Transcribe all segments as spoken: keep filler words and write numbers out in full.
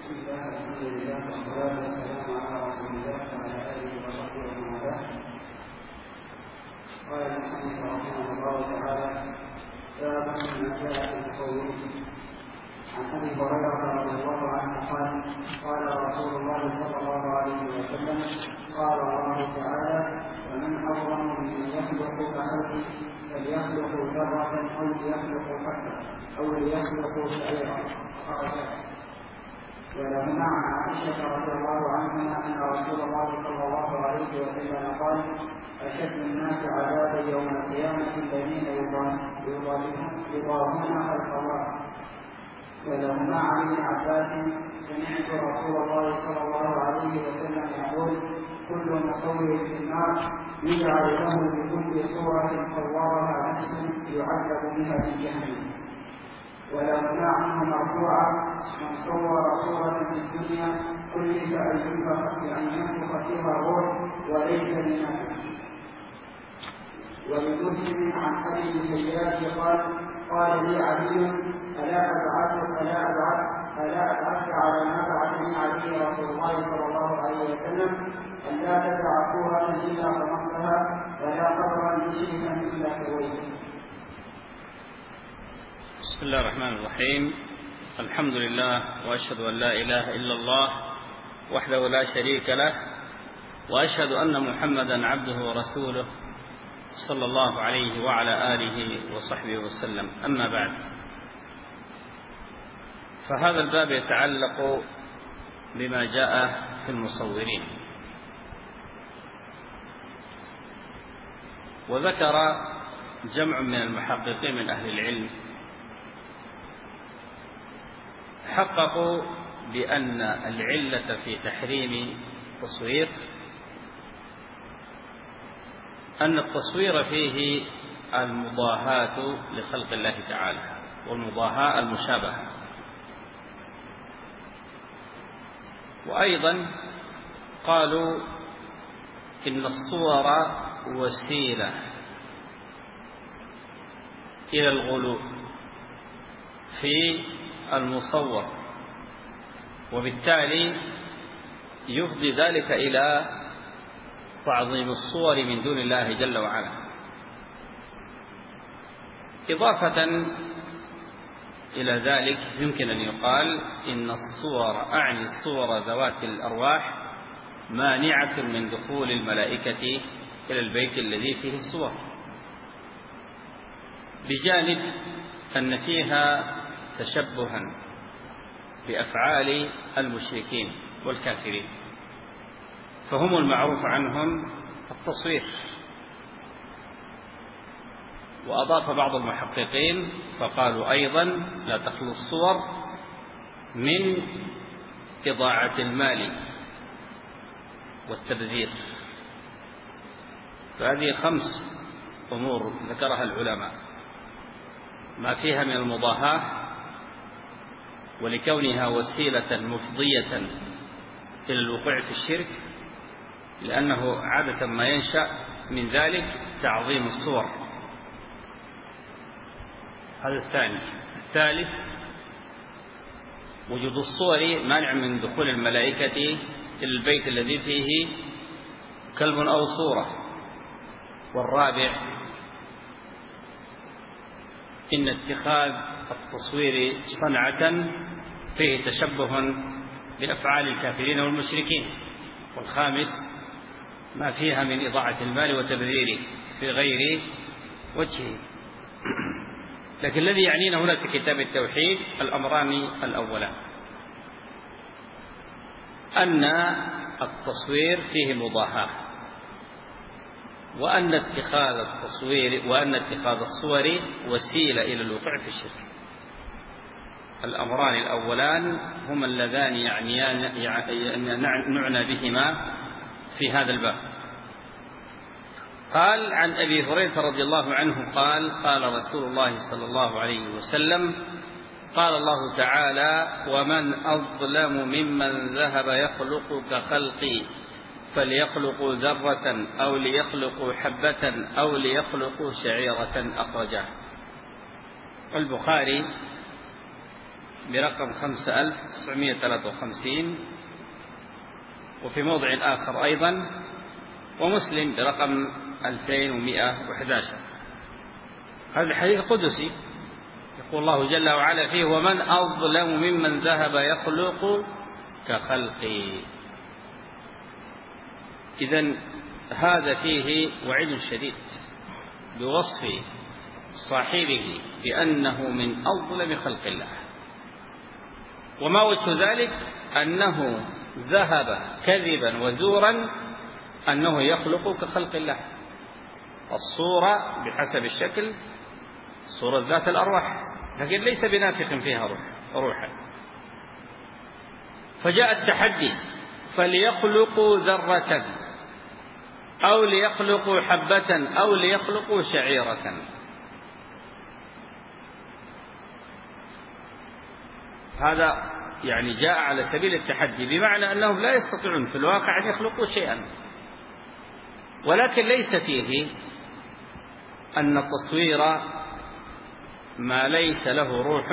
بسم الله الحمد لله والصلاة والسلام على رسول الله وعلى آله وصحبه ومن والاه. قال المصنف رحمه الله تعالى: باب من جاء في التصوف. عن أبي هريرة رضي الله عنه قال: قال رسول الله صلى الله عليه وسلم: قال الله تعالى: ومن أظلم ممن يخلق كخلقي فليخلق ذرة أو ليخلق حبة أو ليخلق شعيرا. ولهما عن عائشة رضي الله عنها أن رسول الله صلى الله عليه وسلم قال: أشد الناس عذابا يوم القيامة الذين يضاهون خلق الله. ولهما عن ابن عباس: سمعت رسول الله صلى الله عليه وسلم يقول: كل مصور في النار يجعل له بكل صورة صورها نفس يعذب بها في جهنم. ولهما عنه مرفوعا: من صور صورة في الدنيا كلف أن ينفخ فيها الروح وليس بنفخ. ولمسلم عن أبي الحجاج قال: قال لي علي: ألا أبعثك ألا أبعث ألا أبعثك على ما بعثني عليه رسول الله صلى الله عليه وسلم: أن لا تدع صورة إلا طمستها ولا قبرا مشركا إلا سويته. بسم الله الرحمن الرحيم. الحمد لله، وأشهد أن لا إله إلا الله وحده لا شريك له، وأشهد أن محمدا عبده ورسوله صلى الله عليه وعلى آله وصحبه وسلم. أما بعد، فهذا الباب يتعلق بما جاء في المصورين. وذكر جمع من المحققين من أهل العلم حققوا بأن العلة في تحريم التصوير أن التصوير فيه المضاهاة لخلق الله تعالى، والمضاهاة المشابهة. وأيضا قالوا إن الصور وسيلة إلى الغلو في المصور، وبالتالي يفضي ذلك إلى تعظيم الصور من دون الله جل وعلا. إضافة إلى ذلك يمكن أن يقال إن الصور، أعني الصور ذوات الأرواح، مانعة من دخول الملائكة إلى البيت الذي فيه الصور، بجانب أن فيها تشبها بأفعال المشركين والكافرين، فهم المعروف عنهم التصوير. وأضاف بعض المحققين فقالوا أيضا: لا تخلو الصور من إضاعة المال والتبذير. فهذه خمس أمور ذكرها العلماء، ما فيها من المضاهاة، ولكونها وسيلة مفضية إلى الوقوع في الشرك، لأنه عادة ما ينشأ من ذلك تعظيم الصور. هذا الثاني. الثالث: وجود الصور مانع من دخول الملائكة إلى البيت الذي فيه كلب أو صورة. والرابع: إن اتخاذ التصوير صنعة فيه تشبه بأفعال الكافرين والمشركين. والخامس: ما فيها من إضاعة المال وتبذيره في غير وجهه. لكن الذي يعنينا هنا في كتاب التوحيد الأمران الأولان: أن التصوير فيه مضاهاة، وأن اتخاذ التصوير وأن اتخاذ الصور وسيلة إلى الوقوع في الشرك. الأمران الأولان هما اللذان يعنيان نعنى بهما في هذا الباب. قال: عن أبي هريرة رضي الله عنه قال: قال رسول الله صلى الله عليه وسلم: قال الله تعالى: ومن أظلم ممن ذهب يخلق كخلقي فليخلقوا ذرة أو ليخلقوا حبة أو ليخلقوا شعيرة. أخرجه البخاري برقم خمسة آلاف وتسعمائة وثلاثة وخمسين، وفي موضع آخر أيضا، ومسلم برقم ألفين ومائة وأحد عشر. هذا الحديث قدسي، يقول الله جل وعلا فيه: ومن أظلم ممن ذهب يخلق كخلقي. إذن هذا فيه وعيد شديد بوصف صاحبه بأنه من أظلم خلق الله. وما وجه ذلك؟ أنه ذهب كذبا وزورا أنه يخلق كخلق الله. الصورة بحسب الشكل صورة ذات الأرواح، لكن ليس بنافخ فيها روح روحا. فجاء التحدي: فليخلقوا ذرة أو ليخلقوا حبة أو ليخلقوا شعيرة. هذا يعني جاء على سبيل التحدي، بمعنى أنهم لا يستطيعون في الواقع أن يخلقوا شيئا، ولكن ليس فيه أن التصوير ما ليس له روح.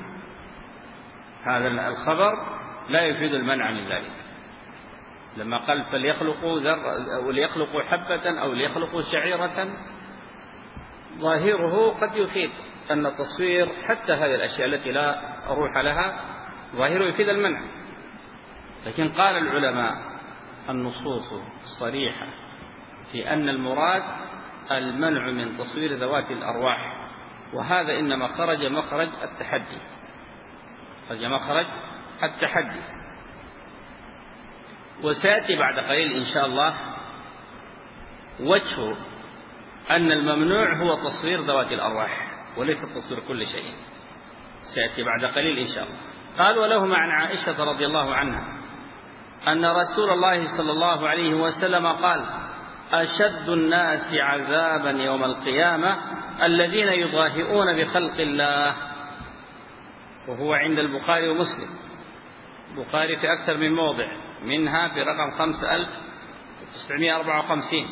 هذا الخبر لا يفيد المنع من ذلك. لما قال فليخلقوا ذر أو ليخلقوا حبة أو ليخلقوا شعيرة، ظاهره قد يفيد أن التصوير حتى هذه الأشياء التي لا روح لها ظاهره يفيد المنع. لكن قال العلماء النصوص الصريحة في أن المراد المنع من تصوير ذوات الأرواح، وهذا إنما خرج مخرج التحدي، خرج مخرج التحدي. وسيأتي بعد قليل إن شاء الله وجه أن الممنوع هو تصوير ذوات الأرواح وليس تصوير كل شيء، سيأتي بعد قليل إن شاء الله. قال: ولهما عن عائشة رضي الله عنها أن رسول الله صلى الله عليه وسلم قال: أشد الناس عذابا يوم القيامة الذين يضاهئون بخلق الله. وهو عند البخاري ومسلم، البخاري في أكثر من موضع، منها في رقم خمسة آلاف وتسعمائة وأربعة وخمسين،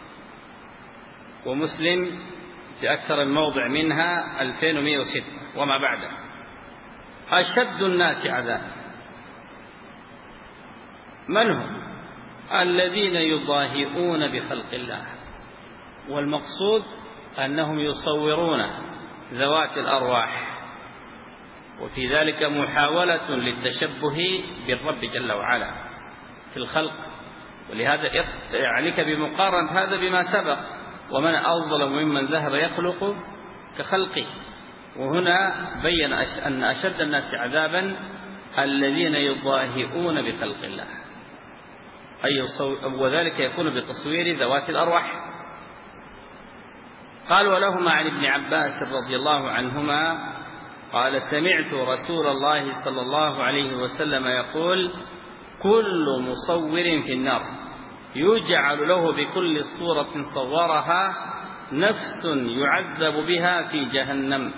ومسلم في أكثر من موضع، منها ألفين ومائة وستة وما بعده. أشد الناس عذابا من هم؟ الذين يضاهئون بخلق الله، والمقصود أنهم يصورون ذوات الأرواح، وفي ذلك محاولة للتشبه بالرب جل وعلا في الخلق. ولهذا عليك بمقارنة هذا بما سبق: ومن أظلم ممن ذهب يخلق كخلقه. وهنا بين أن أشد الناس عذابا الذين يضاهئون بخلق الله، أي وذلك يكون بتصوير ذوات الأرواح. قال: ولهما عن ابن عباس رضي الله عنهما قال: سمعت رسول الله صلى الله عليه وسلم يقول: كل مصور في النار يجعل له بكل صورة صورها نفس يعذب بها في جهنم.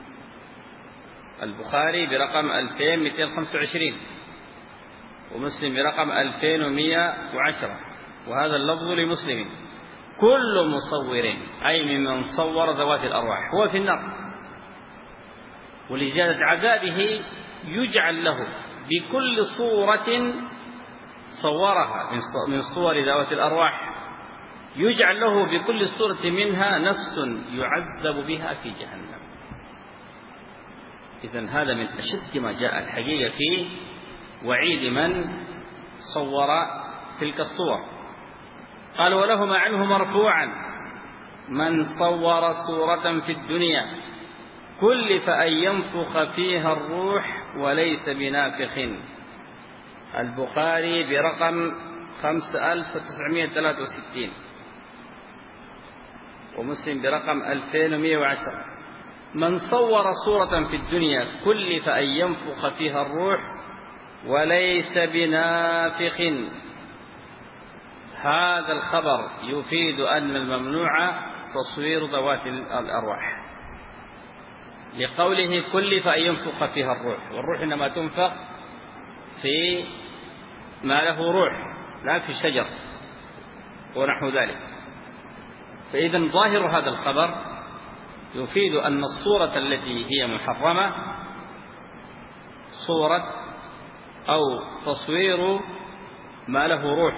البخاري برقم ألفين ومئتين وخمسة وعشرين، ومسلم برقم ألفين ومائة وعشرة، وهذا اللفظ لمسلم: كل مصور، أي ممن صور ذوات الأرواح، هو في النار. ولزيادة عذابه يجعل له بكل صورة صورها من صور ذوات الأرواح، يجعل له بكل صورة منها نفس يعذب بها في جهنم. إذن هذا من أشد ما جاء الحقيقة في وعيد من صور تلك الصور. قال: ولهما عنه مرفوعا: من صور صورة في الدنيا كلف أن ينفخ فيها الروح وليس بنافخ. البخاري برقم خمسة آلاف وتسعمائة وثلاثة وستين، ومسلم برقم ألفين ومائة وعشرة: من صور صورة في الدنيا كلف أن ينفخ فيها الروح وليس بنافخ. هذا الخبر يفيد أن الممنوع تصوير ذوات الأرواح، لقوله كلف أن ينفخ فيها الروح، والروح إنما تنفخ في ما له روح، لا في الشجر ونحو ذلك. فإذا ظاهر هذا الخبر يفيد أن الصورة التي هي محرمة صورة أو تصوير ما له روح.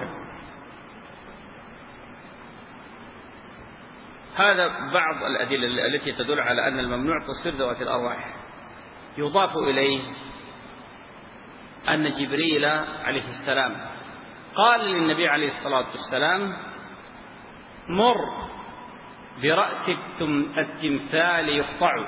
هذا بعض الأدلة التي تدل على أن الممنوع تصوير ذوات الأرواح. يضاف إليه أن جبريل عليه السلام قال للنبي عليه الصلاة والسلام: مر برأس التمثال يقطع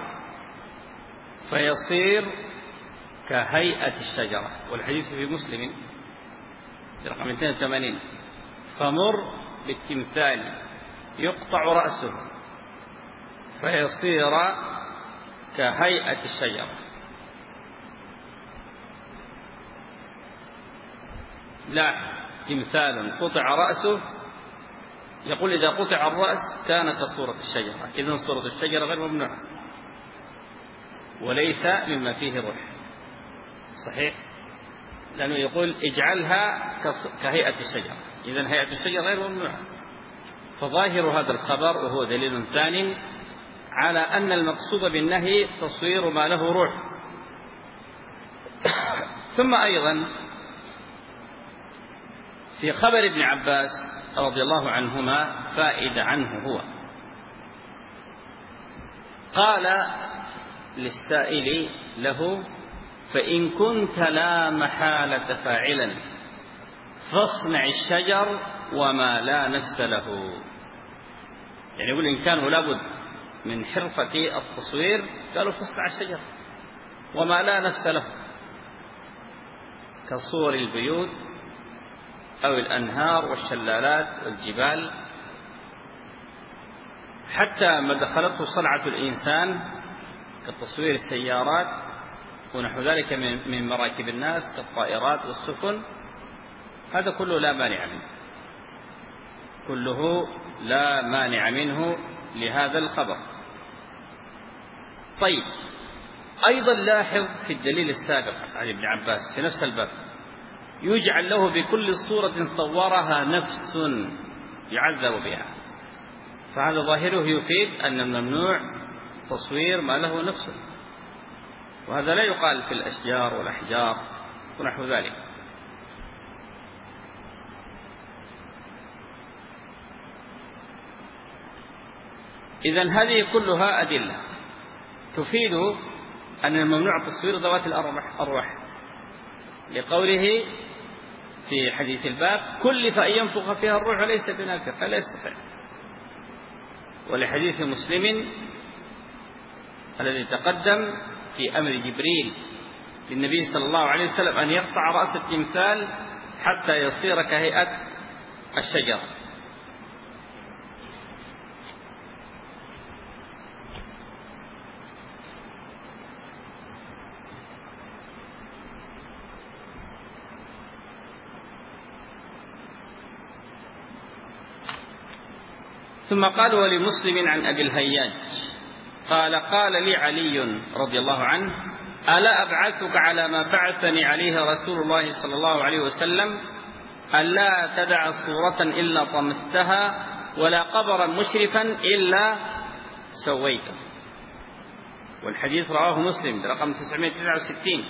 فيصير كهيئة الشجرة، والحديث في مسلم رقم اثنين وثمانين. فمر بالتمثال يقطع رأسه فيصير كهيئة الشجرة. لا، تمثال قطع رأسه، يقول إذا قطع الرأس كان كصورة الشجرة، إذن صورة الشجرة غير ممنوعة وليس مما فيه روح. صحيح، لأنه يقول اجعلها كهيئة الشجرة، إذن هيئة الشجرة غير ممنوعة. فظاهر هذا الخبر وهو دليل ثاني على أن المقصود بالنهي تصوير ما له روح. ثم أيضا في خبر ابن عباس رضي الله عنهما فائدة عنه هو، قال للسائل له: فإن كنت لا محالة فاعلا فاصنع الشجر وما لا نفس له. يعني يقول إن كانوا لابد من حرفة التصوير قالوا فاصنع الشجر وما لا نفس له، كصور البيوت أو الأنهار والشلالات والجبال، حتى ما دخلته صنعة الإنسان كتصوير السيارات ونحو ذلك من مراكب الناس كالطائرات والسفن. هذا كله لا مانع منه، كله لا مانع منه لهذا الخبر. طيب، أيضا لاحظ في الدليل السابق عن ابن عباس في نفس الباب: يجعل له بكل صورة صورها نفس يعذب بها. فهذا ظاهره يفيد أن الممنوع تصوير ما له نفس، وهذا لا يقال في الأشجار والأحجار ونحو ذلك. إذن هذه كلها أدلة تفيد أن الممنوع تصوير ذوات الأرواح، لقوله في حديث الباب: كلف أن ينفخ فيها الروح وليس بنافخ فلا يستطيع. ولحديث مسلم الذي تقدم في أمر جبريل للنبي صلى الله عليه وسلم أن يقطع رأس التمثال حتى يصير كهيئة الشجرة. ثم قال: ولمسلم عن أبي الهياج قال: قال لي علي رضي الله عنه: ألا أبعثك على ما بعثني عليه رسول الله صلى الله عليه وسلم، ألا تدع صورة إلا طمستها ولا قبرا مشرفا إلا سويته. والحديث رواه مسلم برقم تسعمائة وتسعة وستين.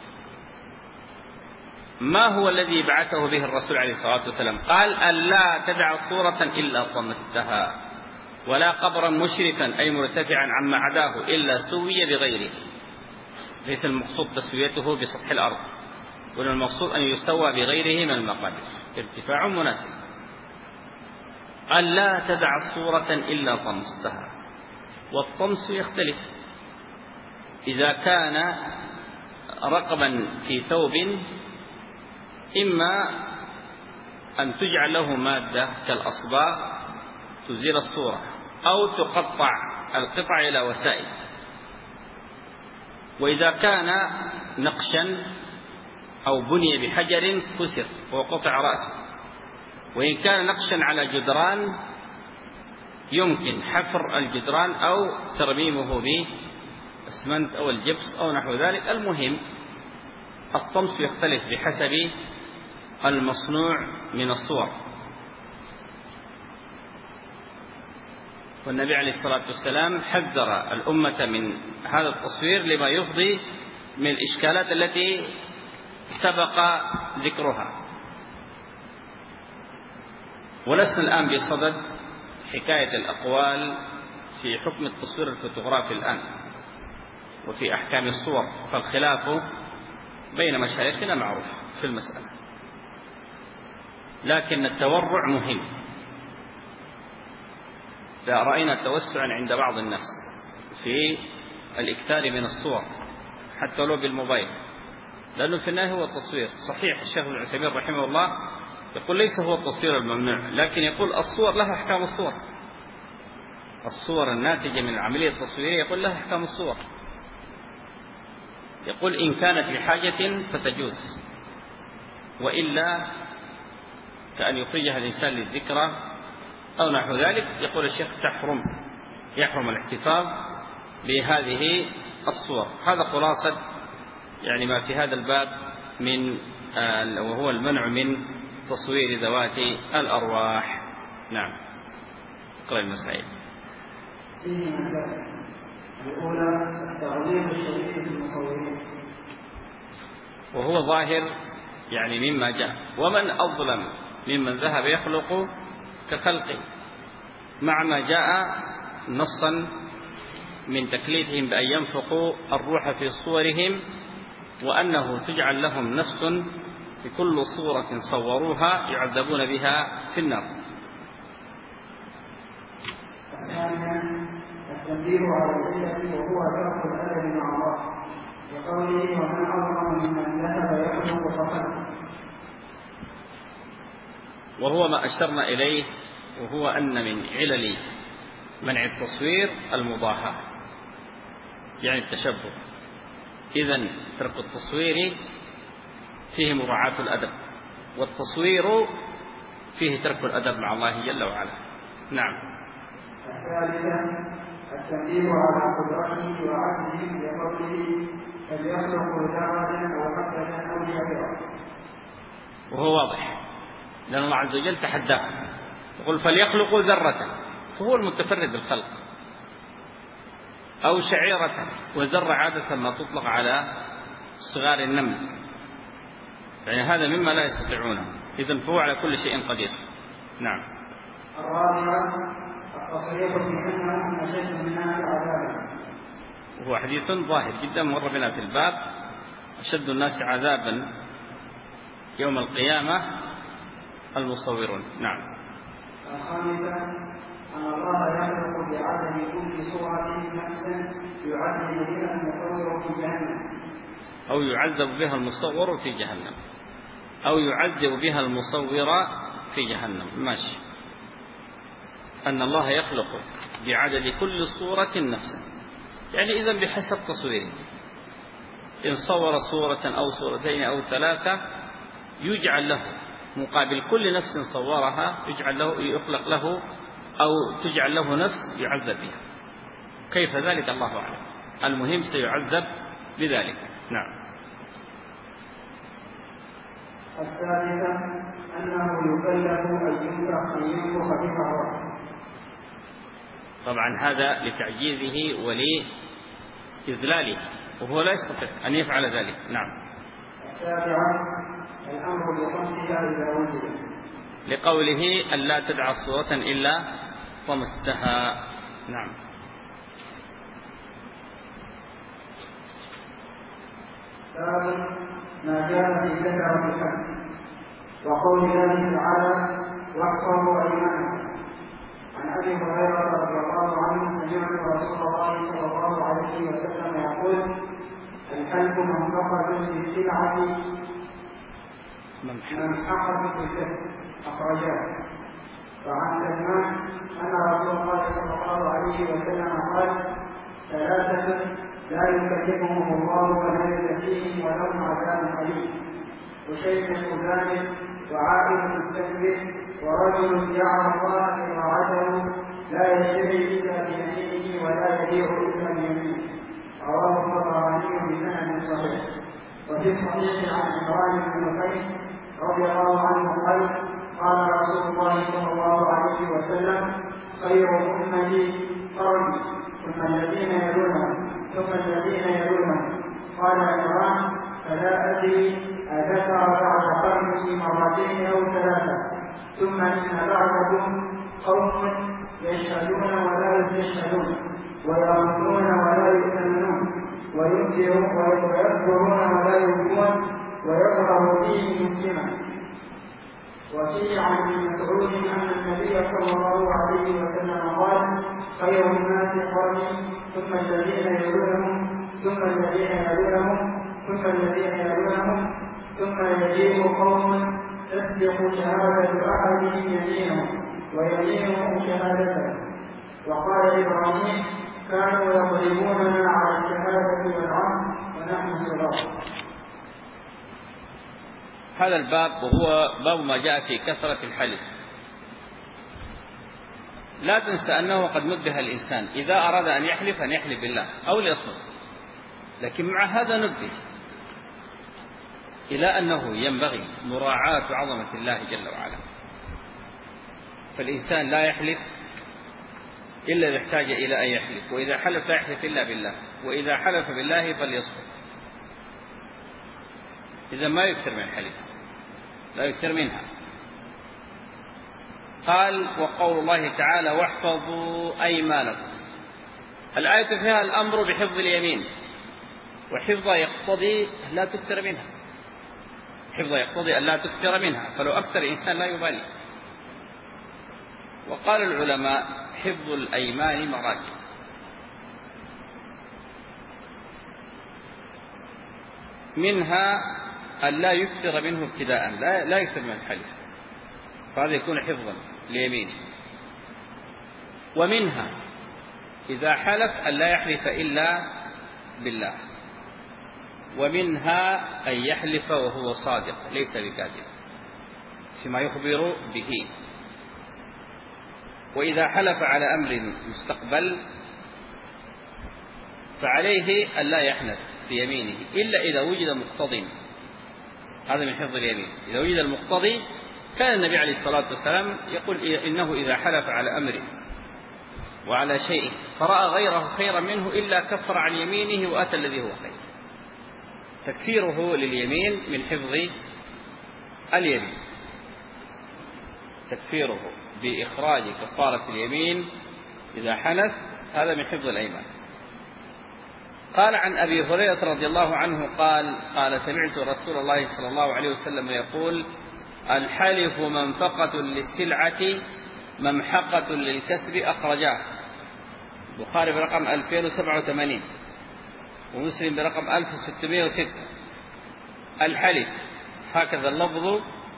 ما هو الذي بعثه به الرسول عليه الصلاة والسلام؟ قال: ألا تدع صورة إلا طمستها ولا قبرا مشرفا أي مرتفعا عما عداه إلا سوي بغيره. ليس المقصود تسويته بسطح الأرض، ولا المقصود أن يسوى بغيره من المقابر ارتفاع مناسب. ألا تدع صورة إلا طمستها، والطمس يختلف، إذا كان رقبا في ثوب إما أن تجعل له مادة كالأصباغ تزيل الصورة، أو تقطع القطع إلى وسائل. وإذا كان نقشا أو بني بحجر كسر وقطع رأسه. وإن كان نقشا على جدران يمكن حفر الجدران أو ترميمه بالإسمنت أو الجبس أو نحو ذلك. المهم الطمس يختلف بحسب المصنوع من الصور. والنبي عليه الصلاة والسلام حذر الأمة من هذا التصوير لما يفضي من الإشكالات التي سبق ذكرها. ولسنا الآن بصدد حكاية الأقوال في حكم التصوير الفوتوغرافي الآن وفي أحكام الصور، فالخلاف بين مشايخنا معروف في المسألة، لكن التورع مهم. إذا رأينا توسعا عند بعض الناس في الإكثار من الصور حتى لو بالموبايل، لأنه في النهاية هو التصوير. صحيح الشيخ ابن عثيمين رحمه الله يقول ليس هو التصوير الممنوع، لكن يقول الصور لها أحكام الصور، الصور الناتجة من العملية التصويرية يقول لها أحكام الصور. يقول إن كانت لحاجة فتجوز، وإلا كأن يخرجها الإنسان للذكرى أو نحو ذلك، يقول الشيخ تحرم، يحرم الاحتفاظ بهذه الصور. هذا خلاصة يعني ما في هذا الباب من آه وهو المنع من تصوير ذوات الأرواح. نعم. اقرأ المسائل. فيه مسائل. الأولى التعظيم الشريف للمصورين، وهو ظاهر يعني مما جاء: ومن أظلم ممن ذهب يخلق كخلقه، مع ما جاء نصا من تكليفهم بأن ينفقوا الروح في صورهم، وأنه تجعل لهم نفس في كل صورة صوروها يعذبون بها في النار. الثانيا التنبيه على العلة وهو ترك الأدب مع الله، لقوله ومن أظلم ممن ذهب يخلق كخلقه، وهو ما أشرنا إليه، وهو أن من علل منع التصوير المضاهاة، يعني التشبه. إذن ترك التصوير فيه مراعاة الأدب، والتصوير فيه ترك الأدب مع الله جل وعلا. نعم. الثالثة التنبيه على قدرته وعجزه، لقوله فليخلق ذرة أو حبة أو شجرة، وهو واضح لأن الله عز وجل تحداه، يقول فليخلقوا ذرة، فهو المتفرد بالخلق، أو شعيرة، وذرة عادة ما تطلق على صغار النمل، يعني هذا مما لا يستطيعونه، إذن فهو على كل شيء قدير. نعم. الرابعة التصريح بأنهم أشد الناس عذابا، وهو حديث ظاهر جدا مر بنا في الباب: أشد الناس عذابا يوم القيامة المصورون. نعم. الخامسة أن الله يخلق بعدد كل صورة نفسا يعذب بها المصور في جهنم، أو يعذب بها المصور في جهنم، أو يعذب بها المصور في جهنم. ماشي. أن الله يخلق بعدد كل صورة نفسا، يعني إذن بحسب تصويره، إن صور صورة أو صورتين أو ثلاثة يجعل له مقابل كل نفس صورها، يجعل له يخلق له أو تجعل له نفس يعذب بها. كيف ذلك الله أعلم، المهم سيعذب بذلك. نعم. السادسة أنه يكلف أن ينفخ أن ينفخ بها الروح، طبعا هذا لتعجيزه ولإذلاله، وهو لا يستطيع أن يفعل ذلك. نعم. السابعة الأمر بخمسها إذا وجد، لقوله أن لا تدع صورة إلا طمستها. نعم. باب ما جاء في كثرة الحج، وقول الله تعالى واحفظوا أيمانكم. عن أبي هريرة رضي الله عنه سمعت رسول الله صلى الله عليه وسلم يقول الحلف منفقة في السلعة منحقة في الكسب، أخرجاه. وعن سلمان أن رسول الله صلى الله عليه وسلم قال ثلاثة لا يكلفهم الله فلا يزكيهم ولهم عذاب أليم: وشيخ زان، وعائل مستكبر، ورجل جعل الله طاعته لا يشتري إلا بيمينه ولا يبيع إلا بيمينه. رواه الطبراني بسند صحيح. وفي الصحيح عن عمران بن حسين رضي الله عنه قال قال رسول الله صلى الله عليه وسلم خير أمتي قرني ثم الذين يلونهم ثم الذين يلونهم. قال عمران: فلا أدري أذكر بعد قرنه مرتين أو ثلاثة. ثم إن بعضكم قوم يشهدون ولا يستشهدون، ويرمون ولا يؤمنون، ويكبرون ولا يبكون، ويكره فيه مسلما. وفيه عن ابن مسعود أن النبي صلى الله عليه وسلم قال: خير الناس قرني، ثم الذين يلونهم، ثم الذين يلونهم، ثم الذين يلونهم، ثم يجيء قوم تسبق شهادة أحدهم يمينه ويمينه شهادته. وقال إبراهيم: كانوا يضربوننا على الشهادة والعهد ونحن صغار. هذا الباب وهو باب ما جاء في كثرة الحلف. لا تنسى أنه قد نبه الإنسان إذا أراد أن يحلف أن يحلف بالله أو ليصمت، لكن مع هذا نبه إلى أنه ينبغي مراعاة عظمة الله جل وعلا، فالإنسان لا يحلف إلا إذا احتاج إلى أن يحلف، وإذا حلف لا يحلف إلا بالله، وإذا حلف بالله فليصمت. إذا ما يكثر من الحلف، لا يكثر منها. قال: وقول الله تعالى: واحفظوا أيمانكم. الآية فيها الأمر بحفظ اليمين، وحفظ يقتضي لا تكثر منها، حفظ يقتضي أن لا تكثر منها، فلو أكثر الإنسان لا يبالي. وقال العلماء: حفظ الأيمان مراتب، منها أن لا يكثر منه ابتداء، لا, لا يكثر من الحلف، فهذا يكون حفظا ليمينه. ومنها إذا حلف أن لا يحلف إلا بالله. ومنها أن يحلف وهو صادق ليس بكاذب فيما يخبر به. وإذا حلف على أمر مستقبل فعليه أن لا يحنث في يمينه إلا إذا وجد مقتضٍ، هذا من حفظ اليمين. إذا وجد المقتضي، كان النبي عليه الصلاة والسلام يقول إنه إذا حلف على أمر وعلى شيء فرأى غيره خيرا منه إلا كفر عن يمينه وأتى الذي هو خير. تكفيره لليمين من حفظ اليمين، تكفيره بإخراج كفارة اليمين إذا حنث، هذا من حفظ الأيمان. قال عن أبي هريرة رضي الله عنه قال: قال سمعت رسول الله صلى الله عليه وسلم يقول: الحلف منفقة للسلعة ممحقة للكسب. أخرجاه البخاري برقم ألفين وسبعة وثمانين ومسلم برقم ألف وستمائة وستة. الحلف هكذا اللفظ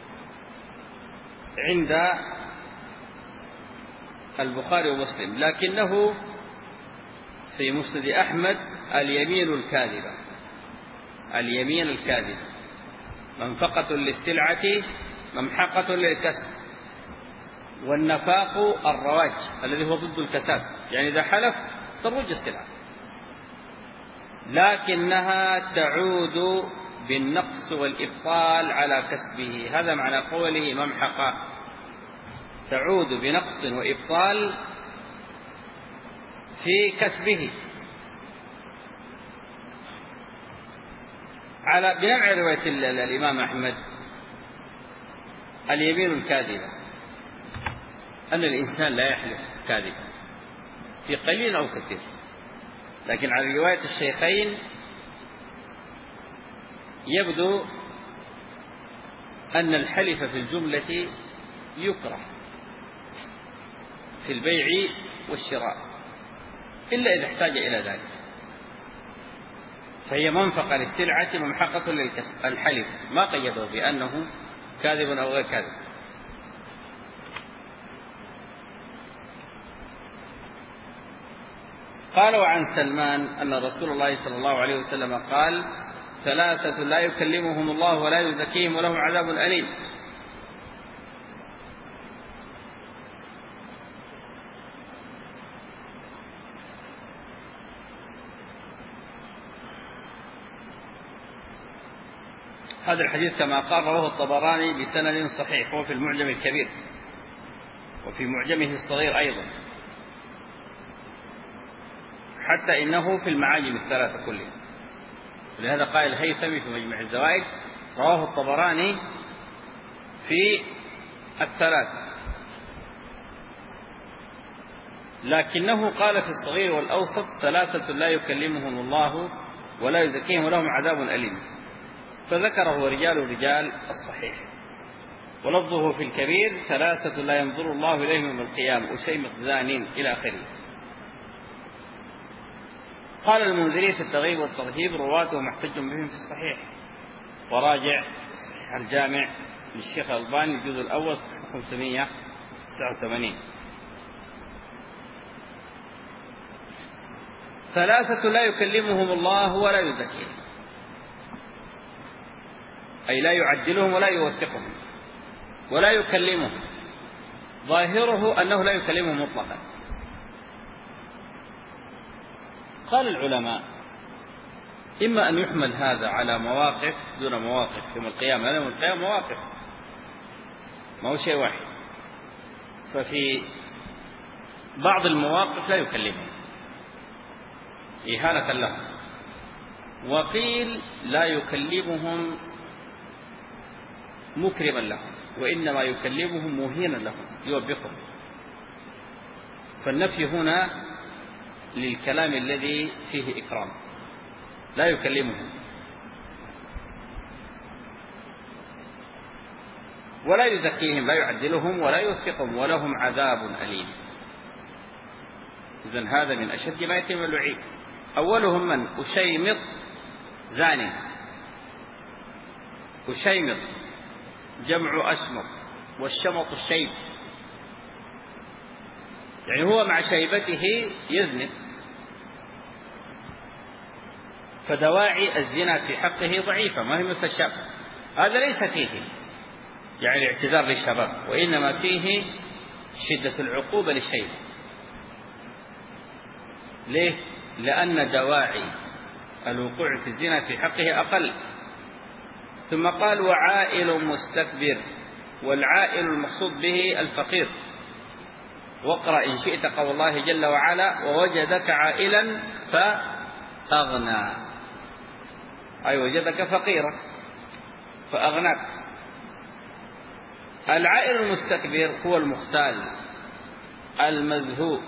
عند البخاري ومسلم، لكنه في مسند أحمد اليمين الكاذبة، اليمين الكاذبة منفقة للسلعة ممحقة للكسب. والنفاق الرواج الذي هو ضد الكساد، يعني إذا حلف تروج السلعة، لكنها تعود بالنقص والإبطال على كسبه. هذا معنى قوله ممحقة، تعود بنقص وإبطال في كسبه. على بنوع رواية الإمام أحمد اليمين الكاذبة أن الإنسان لا يحلف كاذبا في قليل أو كثير، لكن على رواية الشيخين يبدو أن الحلف في الجملة يكره في البيع والشراء إلا إذا احتاج إلى ذلك، فهي منفقة للسلعة ممحقة للكسب. الحلف ما قيده بأنه كاذب أو غير كاذب. قال: وعن سلمان أن رسول الله صلى الله عليه وسلم قال: ثلاثة لا يكلمهم الله ولا يزكيهم ولهم عذاب أليم. هذا الحديث كما قال رواه الطبراني بسند صحيح، هو في المعجم الكبير وفي معجمه الصغير أيضا، حتى إنه في المعاجم الثلاثة كلها. ولهذا قال الهيثمي في مجمع الزوائد رواه الطبراني في الثلاث، لكنه قال في الصغير والأوسط ثلاثة لا يكلمهم الله ولا يزكيهم ولهم عذاب أليم، فذكره رجال رجال الصحيح. ولفظه في الكبير ثلاثة لا ينظر الله إليهم يوم القيامة أشيمط زانين إلى آخره. قال المنذري في الترغيب والترهيب رواته محتج بهم في الصحيح، وراجع صحيح الجامع للشيخ الألباني الجزء الأول صفحة خمسمائة وتسعة وثمانين. ثلاثة لا يكلمهم الله ولا يزكيهم، أي لا يعجلهم ولا يوثقهم ولا يكلمهم، ظاهره أنه لا يكلمهم مطلقا. قال العلماء إما أن يحمل هذا على مواقف دون مواقف يوم القيامة، لأن يوم القيامة مواقف ما هو شيء واحد، ففي بعض المواقف لا يكلمهم إهانة لهم، وقيل لا يكلمهم مكرما لهم وإنما يكلمهم مهينا لهم يوبخهم. فالنفي هنا للكلام الذي فيه إكرام، لا يكلمهم ولا يزكيهم، لا يعدلهم ولا يوثقهم ولهم عذاب أليم. إذن هذا من أشد ما يتم الوعيد. أولهم من أشيمط زاني، أشيمط جمع أشمط، والشمط الشيب، يعني هو مع شيبته يزني، فدواعي الزنا في حقه ضعيفة ما هي مثل الشاب. هذا ليس فيه يعني الاعتذار للشباب، وإنما فيه شدة العقوبة للشيب. ليه؟ لأن دواعي الوقوع في الزنا في حقه أقل. ثم قال وعائل مستكبر، والعائل المقصود به الفقير. واقرأ إن شئت قول الله جل وعلا ووجدك عائلا فأغنى، أي وجدك فقيرا فأغناك. العائل المستكبر هو المختال المزهوء.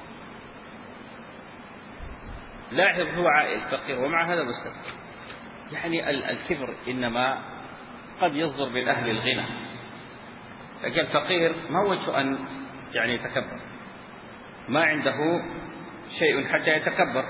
لاحظ هو عائل فقير ومع هذا مستكبر، يعني الكبر إنما قد يصدر من أهل الغنى، لكن الفقير ما وجه أن يعني يتكبر، ما عنده شيء حتى يتكبر.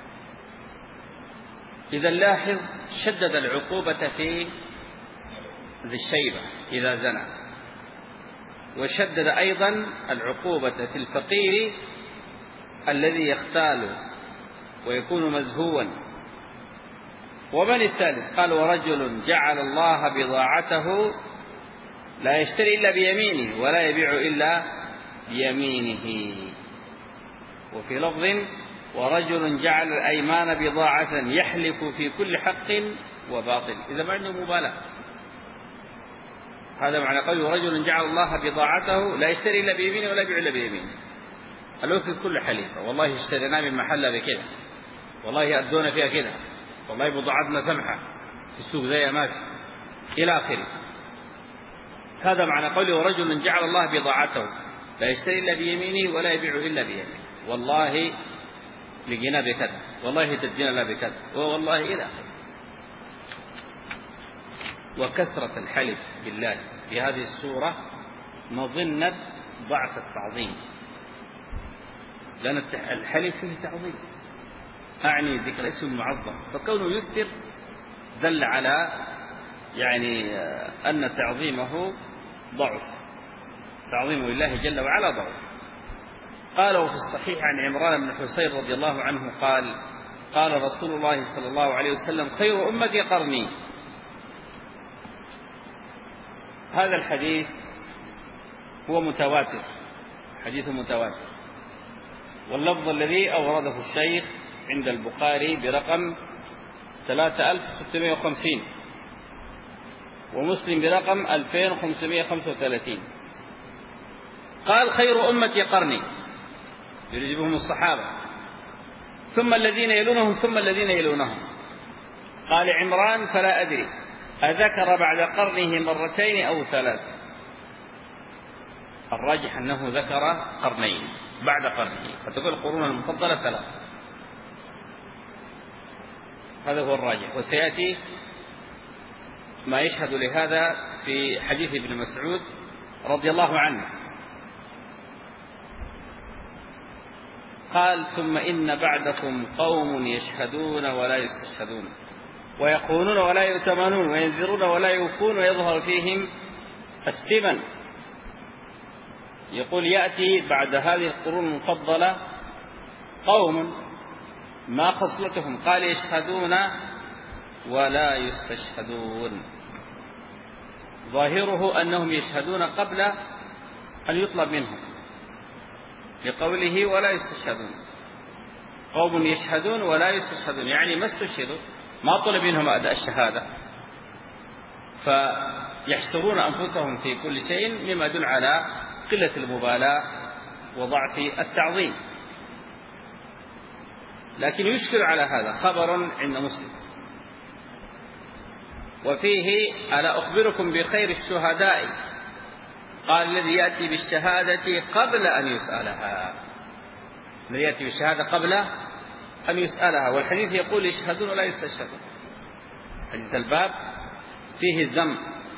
إذا لاحظ شدد العقوبة في ذي الشيبة إذا زنى، وشدد أيضا العقوبة في الفقير الذي يختال ويكون مزهوا. ومن الثالث؟ قال ورجل جعل الله بضاعته لا يشتري إلا بيمينه ولا يبيع إلا بيمينه. وفي لفظ ورجل جعل الأيمان بضاعة يحلف في كل حق وباطل، إذا ما عنده مبالاة. هذا معنى قوله ورجل جعل الله بضاعته لا يشتري إلا بيمينه ولا يبيع إلا بيمينه. الوكل كل حليفة، والله اشترينا من محل بكذا، والله يأدون فيها كذا، والله بضاعتنا سمحة في السوق زي ما في إلى آخره. هذا معنى قوله ورجل جعل الله بضاعته لا يشتري إلا بيمينه ولا يبيع إلا بيمينه، والله لقينا بكذا، والله تدينا لا بكذا، والله إلى آخره. وكثرة الحلف بالله في هذه السورة مظنة ضعف التعظيم، لأن الحلف فيه تعظيم، أعني ذكر اسم المعظم، فكونه يكثر دل على يعني أن تعظيمه ضعف، تعظيمه لله جل وعلا ضعف. قالوا في الصحيح عن عمران بن حسين رضي الله عنه قال قال رسول الله صلى الله عليه وسلم خير أمتي قرني. هذا الحديث هو متواتر، حديث متواتر، واللفظ الذي أورده الشيخ عند البخاري برقم ثلاثة آلاف وستمائة وخمسين، ومسلم برقم ألفين وخمسمائة وخمسة وثلاثين. قال خير أمتي قرني، يرجبهم الصحابة، ثم الذين يلونهم ثم الذين يلونهم. قال عمران فلا أدري أذكر بعد قرنه مرتين أو ثلاث. الراجح أنه ذكر قرنين بعد قرنه، فتقول القرون المفضلة ثلاث، هذا هو الراجح. وسيأتي ما يشهد لهذا في حديث ابن مسعود رضي الله عنه، قال ثم إن بعدكم قوم يشهدون ولا يستشهدون ويخونون ولا يؤتمنون وينذرون ولا يوفون ويظهر فيهم السمن. يقول يأتي بعد هذه القرون المفضلة قوم ما خصلتهم؟ قال يشهدون ولا يستشهدون، ظاهره أنهم يشهدون قبل أن يطلب منهم، لقوله ولا يستشهدون. قوم يشهدون ولا يستشهدون يعني ما استشهدوا، ما طلب منهم أداء الشهادة، فيحسرون أنفسهم في كل شيء، مما يدل على قلة المبالاة وضعف التعظيم. لكن يشكل على هذا خبر عند مسلم وفيه ألا أخبركم بخير الشهداء؟ قال الذي يأتي بالشهادة قبل أن يسألها، الذي يأتي بالشهادة قبل أن يسألها. والحديث يقول يشهدون ولا يستشهدون. حديث الباب فيه الذم،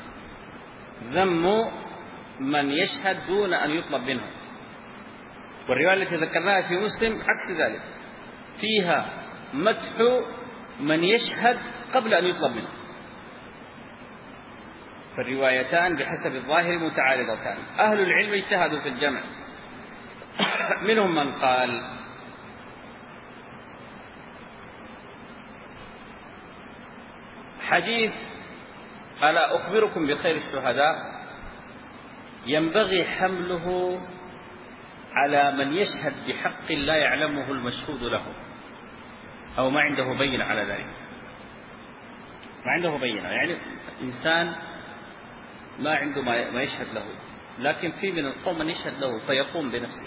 ذم من يشهد دون أن يطلب منه. والرواية التي ذكرناها في مسلم عكس ذلك، فيها مدح من يشهد قبل أن يطلب منه. فالروايتان بحسب الظاهر متعارضتان. أهل العلم اجتهدوا في الجمع، منهم من قال حديث ألا أخبركم بخير الشهداء ينبغي حمله على من يشهد بحق لا يعلمه المشهود له، أو ما عنده بينة على ذلك، ما عنده بينة، يعني إنسان ما عنده ما يشهد له، لكن في من القوم من يشهد له فيقوم بنفسه،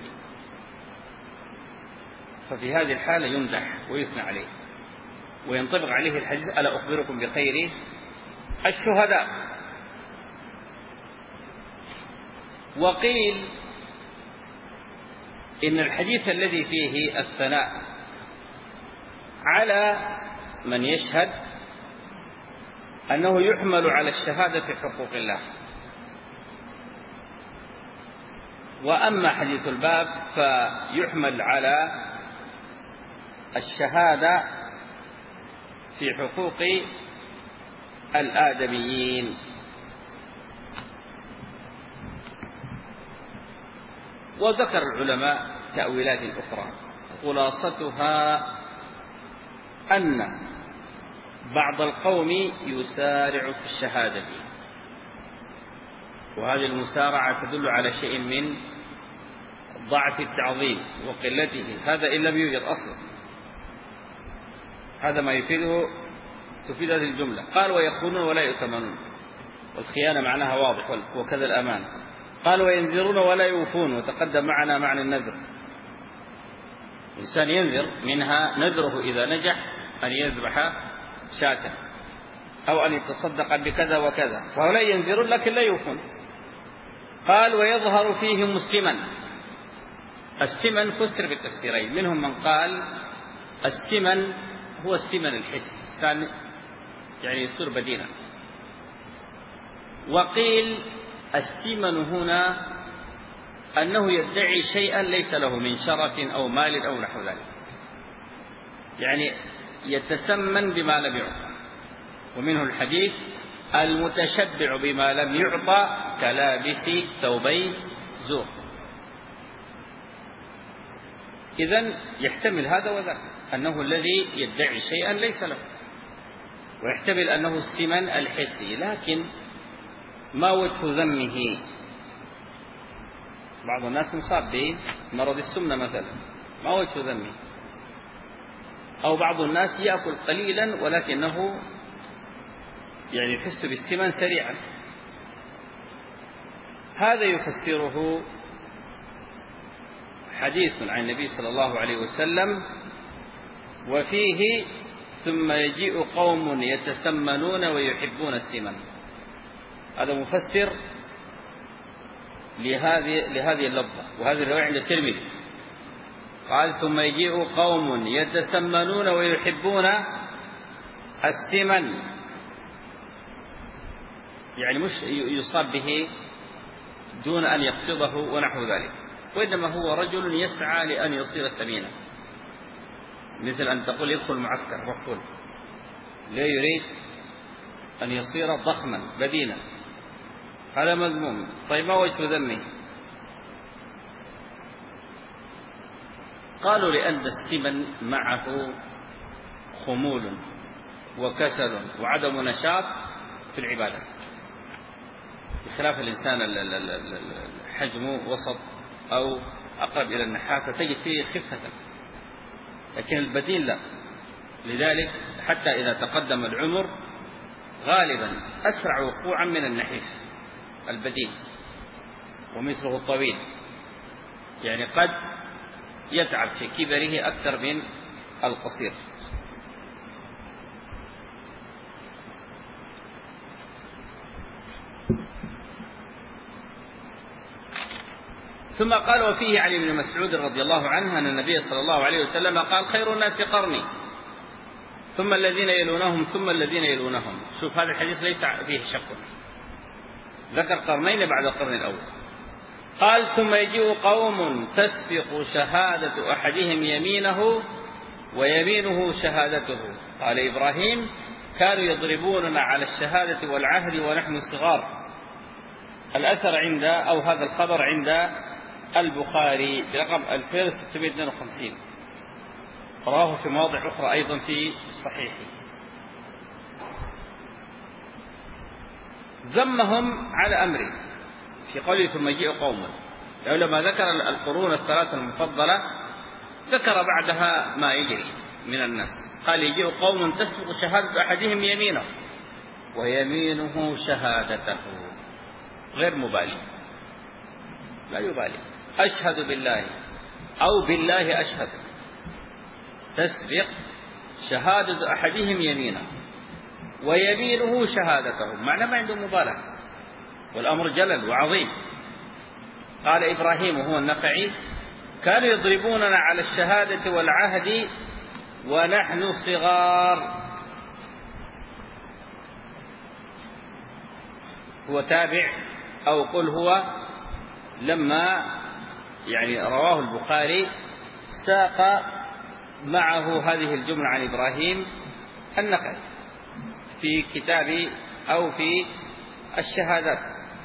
ففي هذه الحالة يمدح ويثنى عليه وينطبق عليه الحديث ألا أخبركم بخير الشهداء. وقيل إن الحديث الذي فيه الثناء على من يشهد أنه يحمل على الشهادة في حقوق الله. وأما حديث الباب فيحمل على الشهادة في حقوق الآدميين. وذكر العلماء تأويلات أخرى، خلاصتها أن بعض القوم يسارع في الشهادة، وهذه المسارعة تدل على شيء من ضعف التعظيم وقلته، هذا إن لم يوجد أصلا، هذا ما يفيده تفيد هذه الجملة. قال ويخونون ولا يؤتمنون، والخيانة معناها واضح، وكذا الأمان. قال وينذرون ولا يوفون، وتقدم معنا معنى النذر، إنسان ينذر منها نذره إذا نجح أن يذبح شاة أو أن يتصدق بكذا وكذا، وهؤلاء ينذرون لكن لا يوفون. قال ويظهر فيهم مسلما، السمن فسر بالتفسيرين، منهم من قال السمن هو السمن الحس، يعني يصير بدينا. وقيل السمن هنا أنه يدعي شيئا ليس له من شرف أو مال أو نحو ذلك، يعني يتسمن بما لم يعطى. ومنه الحديث المتشبع بما لم يعطى كلابس ثوبي زور. إذن يحتمل هذا وذاك، أنه الذي يدعي شيئا ليس له، ويحتمل أنه السمن الحسي. لكن ما وجه ذمه؟ بعض الناس مصاب بمرض السمنة مثلا، ما وجه ذمه؟ أو بعض الناس يأكل قليلا ولكنه يعني يحس بالسمن سريعا، هذا يفسره حديث عن النبي صلى الله عليه وسلم وفيه ثم يجيء قوم يتسمنون ويحبون السمن. هذا مفسر لهذه لهذه اللفظة، وهذه الرواية عند الترمذي. قال ثم يجيء قوم يتسمنون ويحبون السمن، يعني مش يصاب به دون أن يقصده ونحو ذلك، وإنما هو رجل يسعى لأن يصير سمينا، مثل أن تقول يدخل معسكر مقتول، لا يريد أن يصير ضخما بدينا، هذا مذموم. طيب ما وجه ذمه؟ قالوا لأن السمن معه خمول وكسل وعدم نشاط في العبادة، بخلاف الإنسان حجمه وسط أو أقرب إلى النحافة تجد فيه خفة، لكن البديل لا. لذلك حتى إذا تقدم العمر غالبا أسرع وقوعا من النحيف البديل، ومثله الطويل، يعني قد يتعب في كبره أكثر من القصير. ثم قال وفيه علي بن مسعود رضي الله عنه أن النبي صلى الله عليه وسلم قال خير الناس قرني ثم الذين يلونهم ثم الذين يلونهم. شوف هذا الحديث ليس فيه شك، ذكر قرنين بعد القرن الأول. قال ثم يجيء قوم تسبق شهادة أحدهم يمينه ويمينه شهادته. قال إبراهيم كانوا يضربوننا على الشهادة والعهد ونحن صغار. الأثر عند أو هذا الخبر عند البخاري برقم ألفين وستمائة واثنين وخمسين، رواه في مواضع أخرى أيضا في صحيحه. ذمهم على أمره في قوله ثم يجيء قوم، لما ذكر القرون الثلاثة المفضلة ذكر بعدها ما يجري من الناس. قال يجيء قوم تسبق شهادة أحدهم يمينه ويمينه شهادته، غير مبالي، لا يبالي، أشهد بالله أو بالله أشهد، تسبق شهادة أحدهم يمينه ويمينه شهادته، معنى ما عنده مبالغة، والأمر جلل وعظيم. قال إبراهيم وهو النخعي كانوا يضربوننا على الشهادة والعهد ونحن صغار. هو تابع أو قل هو لما يعني رواه البخاري ساق معه هذه الجملة عن إبراهيم النخعي في كتاب أو في الشهادات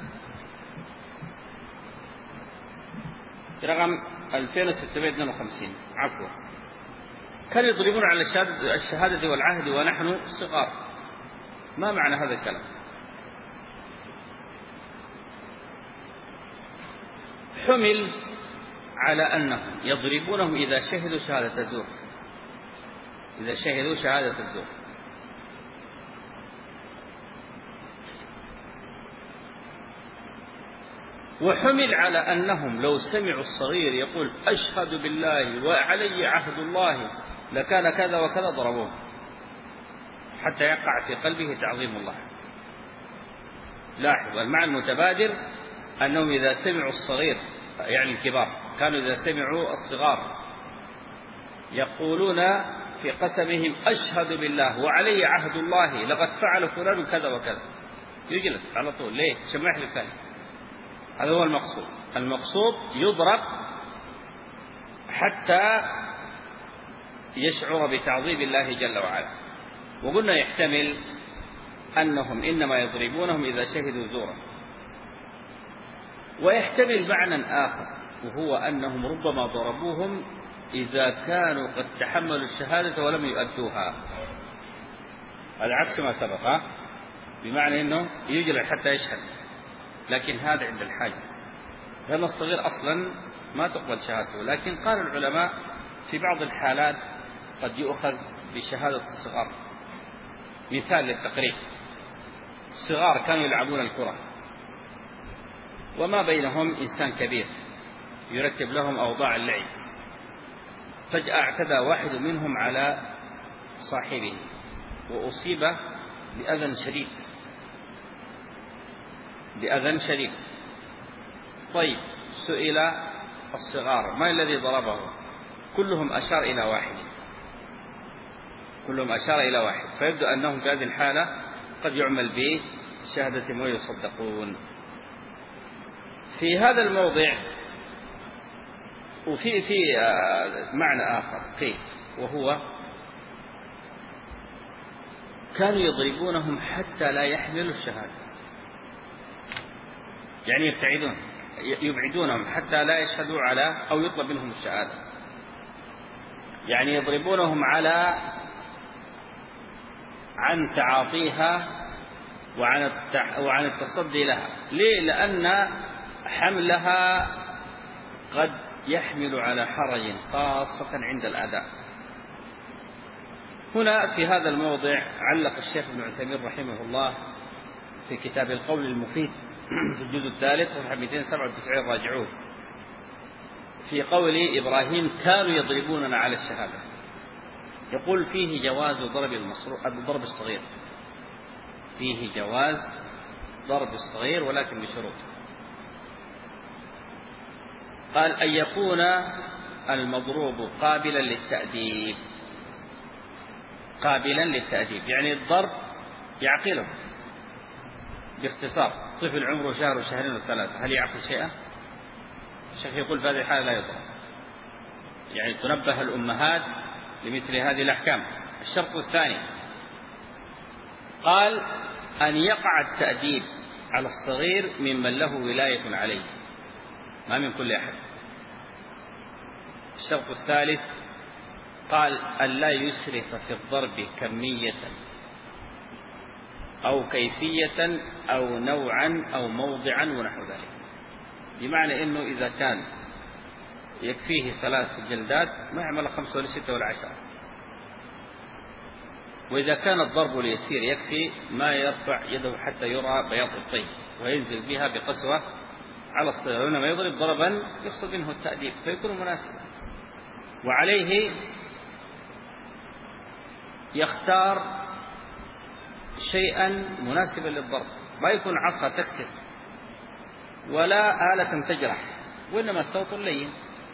رقم ألفين وستمائة واثنين وخمسين. عفوا، كانوا يضربون على الشهادة والعهد ونحن صغار. ما معنى هذا الكلام؟ حمل على أنهم يضربونهم إذا شهدوا شهادة الزور، إذا شهدوا شهادة الزور. وحمل على أنهم لو سمعوا الصغير يقول أشهد بالله وعلي عهد الله لكان كذا وكذا ضربوه، حتى يقع في قلبه تعظيم الله. لاحظ المعنى المتبادر أنهم إذا سمعوا الصغير يعني الكبار، كانوا إذا سمعوا الصغار يقولون في قسمهم أشهد بالله وعلي عهد الله لقد فعل فلان كذا وكذا، يجلس على طول. ليه؟ شمح لسانه. هذا هو المقصود. المقصود يضرب حتى يشعر بتعظيم الله جل وعلا. وقلنا يحتمل أنهم إنما يضربونهم إذا شهدوا زورا، ويحتمل معنى آخر وهو أنهم ربما ضربوهم إذا كانوا قد تحملوا الشهادة ولم يؤدوها. هذا عكس ما سبق، بمعنى أنه يجلس حتى يشهد، لكن هذا عند الحاجة، لأن الصغير أصلا ما تقبل شهادته. لكن قال العلماء في بعض الحالات قد يؤخذ بشهادة الصغار. مثال للتقريب، الصغار كانوا يلعبون الكرة وما بينهم إنسان كبير يرتب لهم أوضاع اللعب، فجأة اعتدى واحد منهم على صاحبه وأصيب بأذى شديد بأذى شديد. طيب سئل الصغار ما الذي ضربه؟ كلهم أشار إلى واحد كلهم أشار إلى واحد فيبدو أنهم في هذه الحالة قد يعمل به شهادة ويصدقون. في هذا الموضع وفي في معنى آخر كيف، وهو كانوا يضربونهم حتى لا يحملوا الشهادة، يعني يبتعدون يبعدونهم حتى لا يشهدوا على أو يطلب منهم الشهادة، يعني يضربونهم على عن تعاطيها وعن وعن التصدي لها. ليه؟ لأن حملها قد يحمل على حرج خاصة عند الأداء. هنا في هذا الموضع علق الشيخ ابن عثيمين رحمه الله في كتاب القول المفيد في الجزء الثالث صفحة مئتين وسبعة وتسعين راجعوه، في قول إبراهيم كانوا يضربوننا على الشهادة، يقول فيه جواز ضرب المصروف ضرب الصغير، فيه جواز ضرب الصغير ولكن بشروط. قال أن يكون المضروب قابلا للتأديب، قابلا للتأديب يعني الضرب يعقله. باختصار طفل عمره شهر وشهرين وثلاثة هل يعقل شيئا؟ الشيخ يقول في هذه الحالة لا يضرب، يعني تنبه الأمهات لمثل هذه الأحكام. الشرط الثاني قال أن يقع التأديب على الصغير ممن له ولاية عليه، ما من كل أحد. الشرط الثالث قال أن لا يسرف في الضرب كمية أو كيفية أو نوعا أو موضعا ونحو ذلك، بمعنى أنه إذا كان يكفيه ثلاث جلدات ما يعمل خمسة ولا ستة ولا عشرة، وإذا كان الضرب اليسير يكفي ما يرفع يده حتى يرى بياض الطي وينزل بها بقسوة على الصغير، وإنما يضرب ضربا يقصد منه التأديب فيكون مناسبا. وعليه يختار شيئا مناسبا للضرب، ما يكون عصا تكسر ولا آلة تجرح، وإنما صوت لين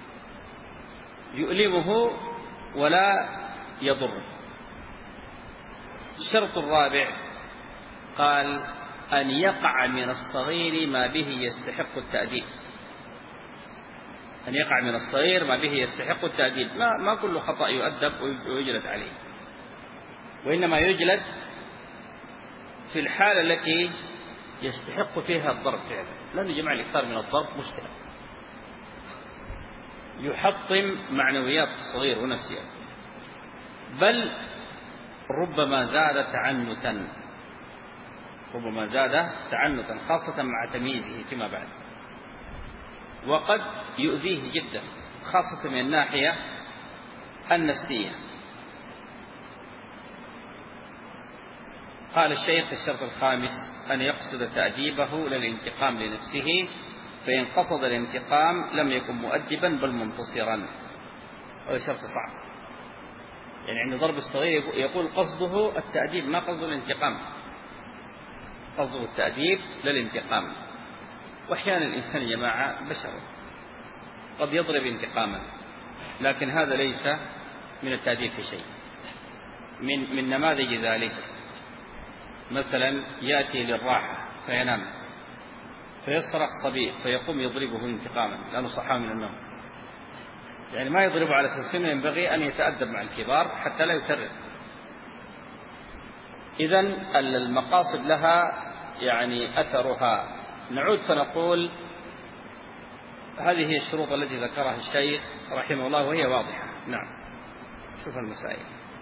يؤلمه ولا يضره. الشرط الرابع قال أن يقع من الصغير ما به يستحق التأديب، أن يقع من الصغير ما به يستحق التأديب، ما, ما كل خطأ يؤدب ويجلد عليه، وإنما يجلد في الحالة التي يستحق فيها الضرب فعلا، لأن جمع الإكثار من الضرب مشكلة، يحطم معنويات الصغير ونفسه، بل ربما زاد تعنتا ربما زاد تعنتا خاصة مع تمييزه فيما بعد، وقد يؤذيه جدا خاصة من الناحية النفسية. قال الشيخ الشرط الخامس أن يقصد تأديبه للانتقام لنفسه، فإن قصد الانتقام لم يكن مؤدبا بل منتصرا. هذا شرط صعب، يعني عند ضرب الصغير يقول قصده التأديب ما قصده الانتقام، قصده التأديب للانتقام. وأحيانا الإنسان يا جماعة بشر قد يضرب انتقاما، لكن هذا ليس من التأديب في شيء. من من نماذج ذلك مثلا يأتي للراحة فينام فيصرخ صبي فيقوم يضربه انتقاما لأنه صحى من النوم، يعني ما يضربه على أساس أنه ينبغي أن يتأدب مع الكبار حتى لا يكرر. إذن المقاصد لها يعني أثرها. نعود فنقول هذه هي الشروط التي ذكرها الشيخ رحمه الله وهي واضحة. نعم، شوف المسائل.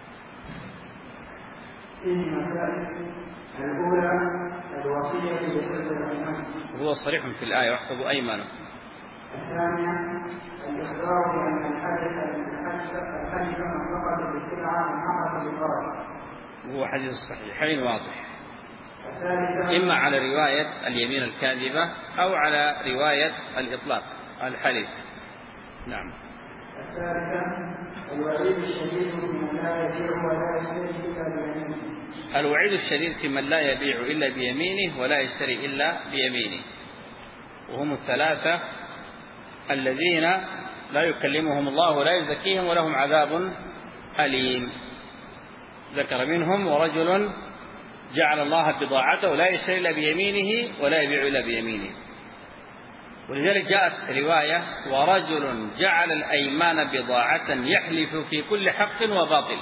فيه مسائل. الأولى الوصية بحفظ الأيمان، هو صريح في الآية واحفظوا أيمانكم. الثانية الإخبار بأن الحدث الحدث منطقة بالسلعة منحقة بالفرج، هو حديث الصحيحين واضح، الثالثة إما على رواية اليمين الكاذبة أو على رواية الإطلاق الحليف. نعم. الثالثة الوعيد الشديد في من لا يبيع ولا يشتري إلا بيمينه. الوعيد الشديد في من لا يبيع إلا بيمينه ولا يشتري إلا بيمينه، وهم الثلاثة الذين لا يكلمهم الله ولا يزكيهم ولهم عذاب أليم. ذكر منهم ورجل جعل الله بضاعته لا يشتري إلا بيمينه ولا يبيع إلا بيمينه. ولذلك جاءت رواية ورجل جعل الأيمان بضاعة يحلف في كل حق وباطل.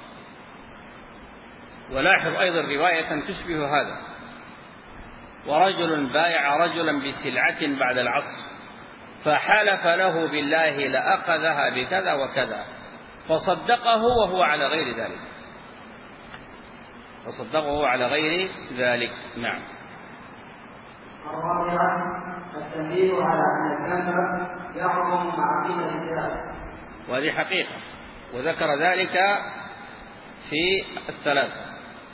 ولاحظ أيضا رواية تشبه هذا، ورجل بايع رجلا بسلعة بعد العصر فحلف له بالله لأخذها بكذا وكذا فصدقه وهو على غير ذلك فصدقه على غير ذلك. نعم. الرابعة التنبيه على أن الذنب يعظم مع قلة الذنب، وهذه حقيقة، وذكر ذلك في الثلاثة: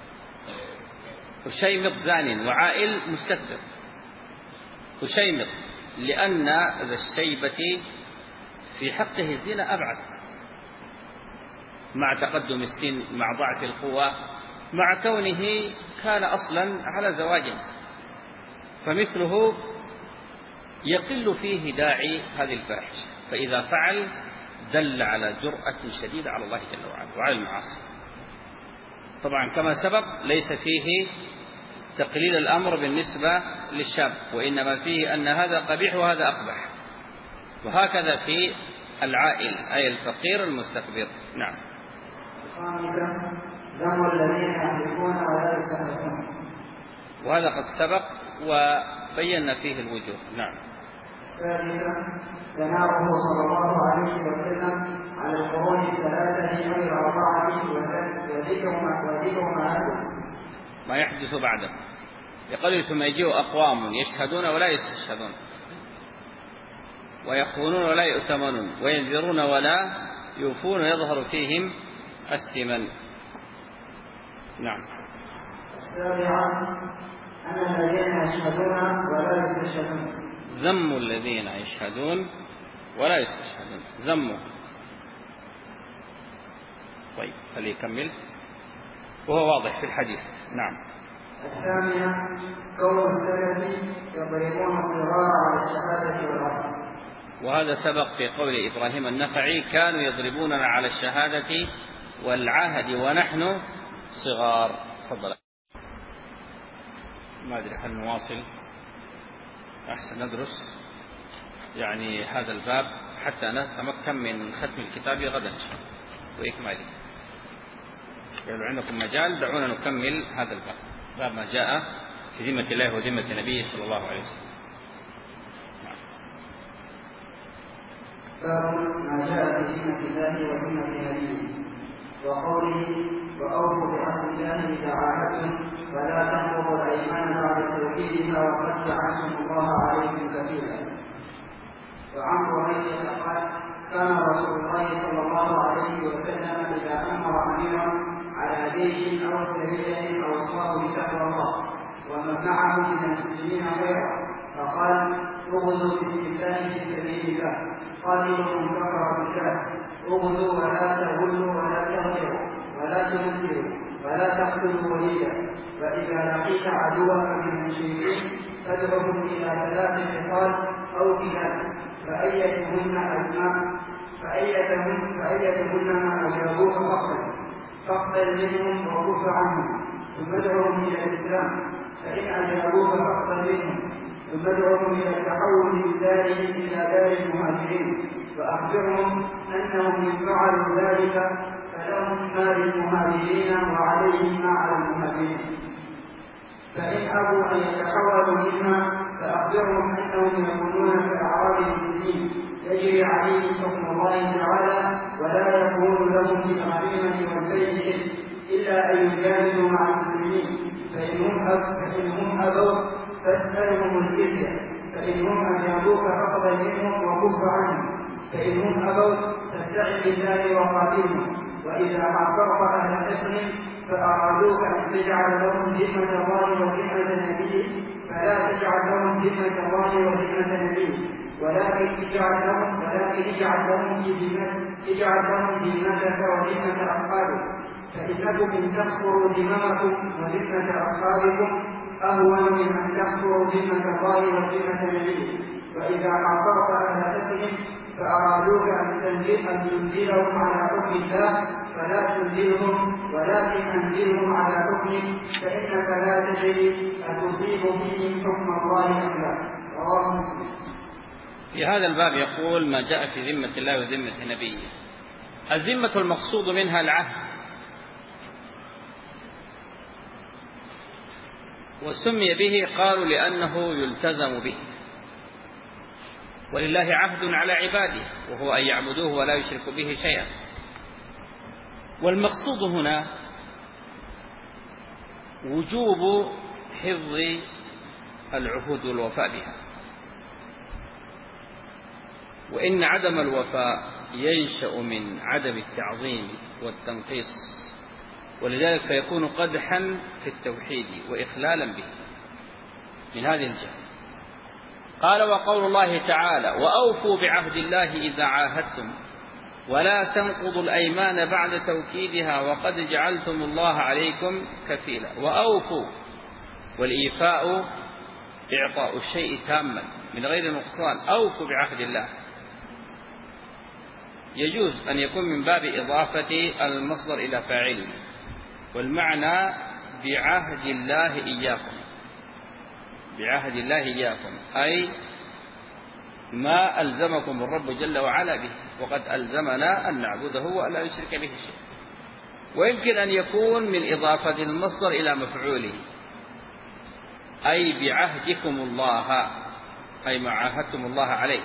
أشيمط زان وعائل مستتر. أشيمط لأن ذا الشيبة في حقه الزنا أبعد، مع تقدم السن، مع ضعف القوى، مع كونه كان أصلا على زواج، فمثله يقل فيه داعي هذه الفاحشة، فإذا فعل دل على جرأة شديدة على الله جل وعلا وعلى المعاصي. طبعا كما سبق ليس فيه تقليل الأمر بالنسبة للشاب، وإنما فيه أن هذا قبيح وهذا أقبح، وهكذا في العائل أي الفقير المستكبر. نعم. الخامسة ذم الذين يحلفون ولا يستحلفون، وهذا قد سبق وبينا فيه الوجوه. نعم. السادسة ثناؤه صلى الله عليه وسلم على القرون الثلاثة غير أربعة وذكر ما يحدث بعده. يقول ثم يجيء أقوام يشهدون ولا يستشهدون، ويخونون ولا يؤتمنون، وينذرون ولا يوفون، يظهر فيهم السمن. نعم. السابعة أن الذين يشهدون ولا يستشهدون، ذم الذين يشهدون ولا يستشهدون، ذمه. طيب خليه يكمل وهو واضح في الحديث. نعم. الثامنة كون السلف يضربون الصغار على الشهادة والعهد، وهذا سبق في قول إبراهيم النخعي: كانوا يضربوننا على الشهادة والعهد ونحن صغار. تفضل. ما أدري هل نواصل؟ أحسن ندرس يعني هذا الباب حتى نتمكن من ختم الكتاب غدا وإكماله. لو عندكم مجال دعونا نكمل هذا الباب، باب ما جاء في ذمة الله وذمة نبيه صلى الله عليه وسلم. باب ما جاء في ذمة الله وذمة نبيه، وقوله وأوفوا بعهد الله إذا عاهدتم فلا تنقضوا الأيمان بعد توكيدها وقد جعلتم الله عليكم كفيلا. وعن هريرة قال: كان رسول الله صلى الله عليه وسلم إذا أمر أميرا على جيش أو سرية أوصاه بتقوى الله ومن معه من المسلمين غيره، فقال: اغزوا بسم الله في سبيل الله، قاتلوا من كفر بالله، اغزوا ولا تغلوا ولا تغدروا ولا تنكروا ولا تقتلوا وليدا، فإذا لقيت عدوك من المشركين فادعهم إلى ثلاث خصال أو كلاب، فأيتهن أجمع فأيتهن فأيتهن ما أجابوك فاقبل فاقبل منهم وكف عنهم، ثم ادعوهم إلى الإسلام، فإن أجابوك فاقبل منهم، ثم ادعوهم إلى التحول من دارهم إلى دار المهاجرين، وأخبرهم أنهم إن فعلوا ذلك فلهم ما للمهاجرين وعليهم ما على المهاجرين، فإن أبوا أن يتحولوا منها فأخبرهم أنهم يكونون كأعراب المسلمين يجري عليهم حكم الله تعالى ولا يكون لهم في الغنيمة والبيع شيء إلا أن يجاهدوا مع المسلمين، فإنهم أبوا فاسألهم الجزية، فإنهم أجابوك فاقبل منهم وكف عنهم، فإنهم أبوا فاستعن بالله وقاتلهم، وإذا عاقبت أهل الأسر فأرادوك أن تجعل لهم ذمة الله وذمة نبيه فلا تجعل لهم ذمة الله وذمة نبيه، ولكن اجعل لهم ولكن اجعل لهم في ذمتك اجعل لهم ذمتك وذمة أصحابك، فإنكم إن تكفروا ذممكم وذمة أصحابكم أهون من أن تكفروا ذمة الله وذمة نبيه. وإذا عاصرت أهل كسر فأرادوك أن تنزلهم على حكم الله فلا تنزلهم، ولكن أنزلهم على حكمه، فإنك لا تدري أتصيب بهم حكم الله أم لا. رواه مسلم. في هذا الباب يقول ما جاء في ذمة الله وذمة نبيه. الذمة المقصود منها العهد، وسمي به قالوا لأنه يلتزم به، ولله عهد على عباده وهو أن يعبدوه ولا يشركوا به شيئا. والمقصود هنا وجوب حفظ العهود والوفاء بها، وإن عدم الوفاء ينشأ من عدم التعظيم والتنقيص، ولذلك فيكون قدحا في التوحيد وإخلالا به من هذه الجهة. قال وقول الله تعالى وأوفوا بعهد الله إذا عاهدتم ولا تنقضوا الأيمان بعد توكيدها وقد جعلتم الله عليكم كفيلا. وأوفوا، والإيفاء إعطاء الشيء تاما من غير نقصان. أوفوا بعهد الله يجوز أن يكون من باب إضافة المصدر إلى فاعله، والمعنى بعهد الله إياكم، بعهد الله إياكم أي ما ألزمكم الرب جل وعلا به، وقد ألزمنا أن نعبده وألا نشرك به شيء. ويمكن أن يكون من إضافة المصدر إلى مفعوله أي بعهدكم الله، أي ما عاهدتم الله عليه.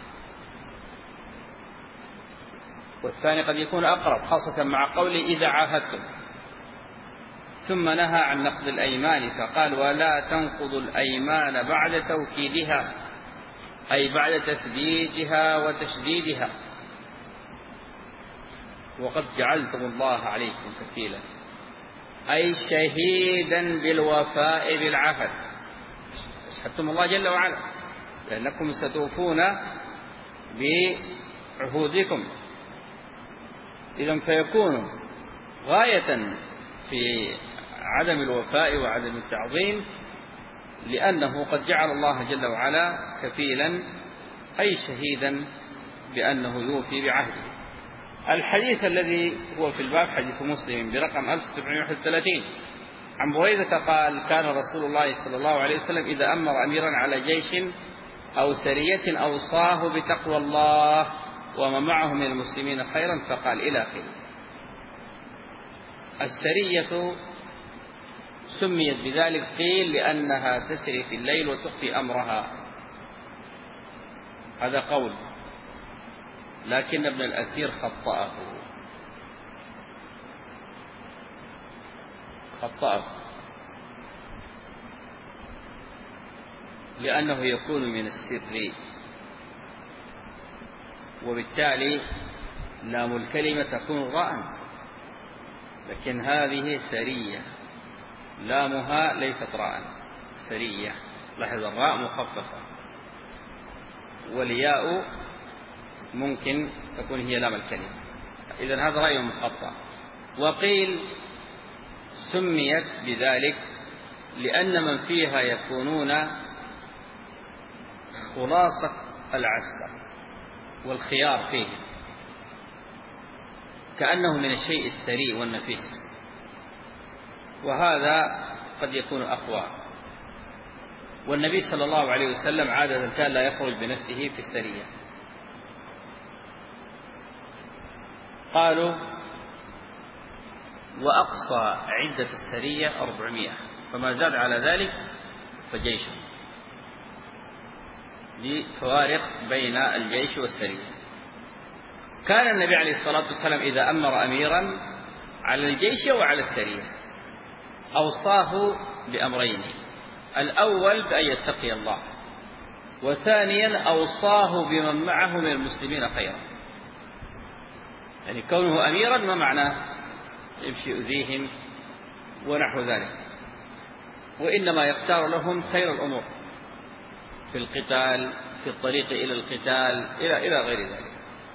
والثاني قد يكون أقرب، خاصة مع قول إذا عاهدتم، ثم نهى عن نقض الأيمان فقال ولا تنقضوا الأيمان بعد توكيدها أي بعد تثبيتها وتشديدها، وقد جعلتم الله عليكم كفيلا أي شهيدا بالوفاء بالعهد. أشهدتم الله جل وعلا لأنكم ستوفون بعهودكم. إذن فيكون غاية في عدم الوفاء وعدم التعظيم، لأنه قد جعل الله جل وعلا كفيلا أي شهيدا بأنه يوفي بعهده. الحديث الذي هو في الباب حديث مسلم برقم ألف وسبعمائة وواحد وثلاثين عن بريدة قال كان رسول الله صلى الله عليه وسلم إذا أمر أميرا على جيش أو سرية أوصاه بتقوى الله وما معه من المسلمين خيرا فقال إلى آخره. السرية سميت بذلك قيل لأنها تسري في الليل وتخفي أمرها، هذا قول، لكن ابن الأثير خطأه خطأه لأنه يكون من السر، وبالتالي لام الكلمة تكون راء، لكن هذه سرية لامها ليست راء، سرية. لاحظ الراء مخففة، والياء ممكن تكون هي لام الكلمة. إذن هذا رأي مخطئ. وقيل سميت بذلك لأن من فيها يكونون خلاصة العسكر والخيار فيه، كأنه من الشيء السريع والنفيس، وهذا قد يكون أقوى. والنبي صلى الله عليه وسلم عادة كان لا يخرج بنفسه في السرية. قالوا وأقصى عدة السرية أربعمائة، فما زاد على ذلك فجيش، لفوارق بين الجيش والسرية. كان النبي عليه الصلاة والسلام إذا أمر أميرا على الجيش وعلى السرية أوصاه بأمرين: الأول بأن يتقي الله، وثانيا أوصاه بمن معه من المسلمين خيرا. يعني كونه أميرا ما معناه يمشي يؤذيهم ونحو ذلك، وإنما يختار لهم خير الأمور. في القتال، في الطريق إلى القتال، إلى إلى غير ذلك.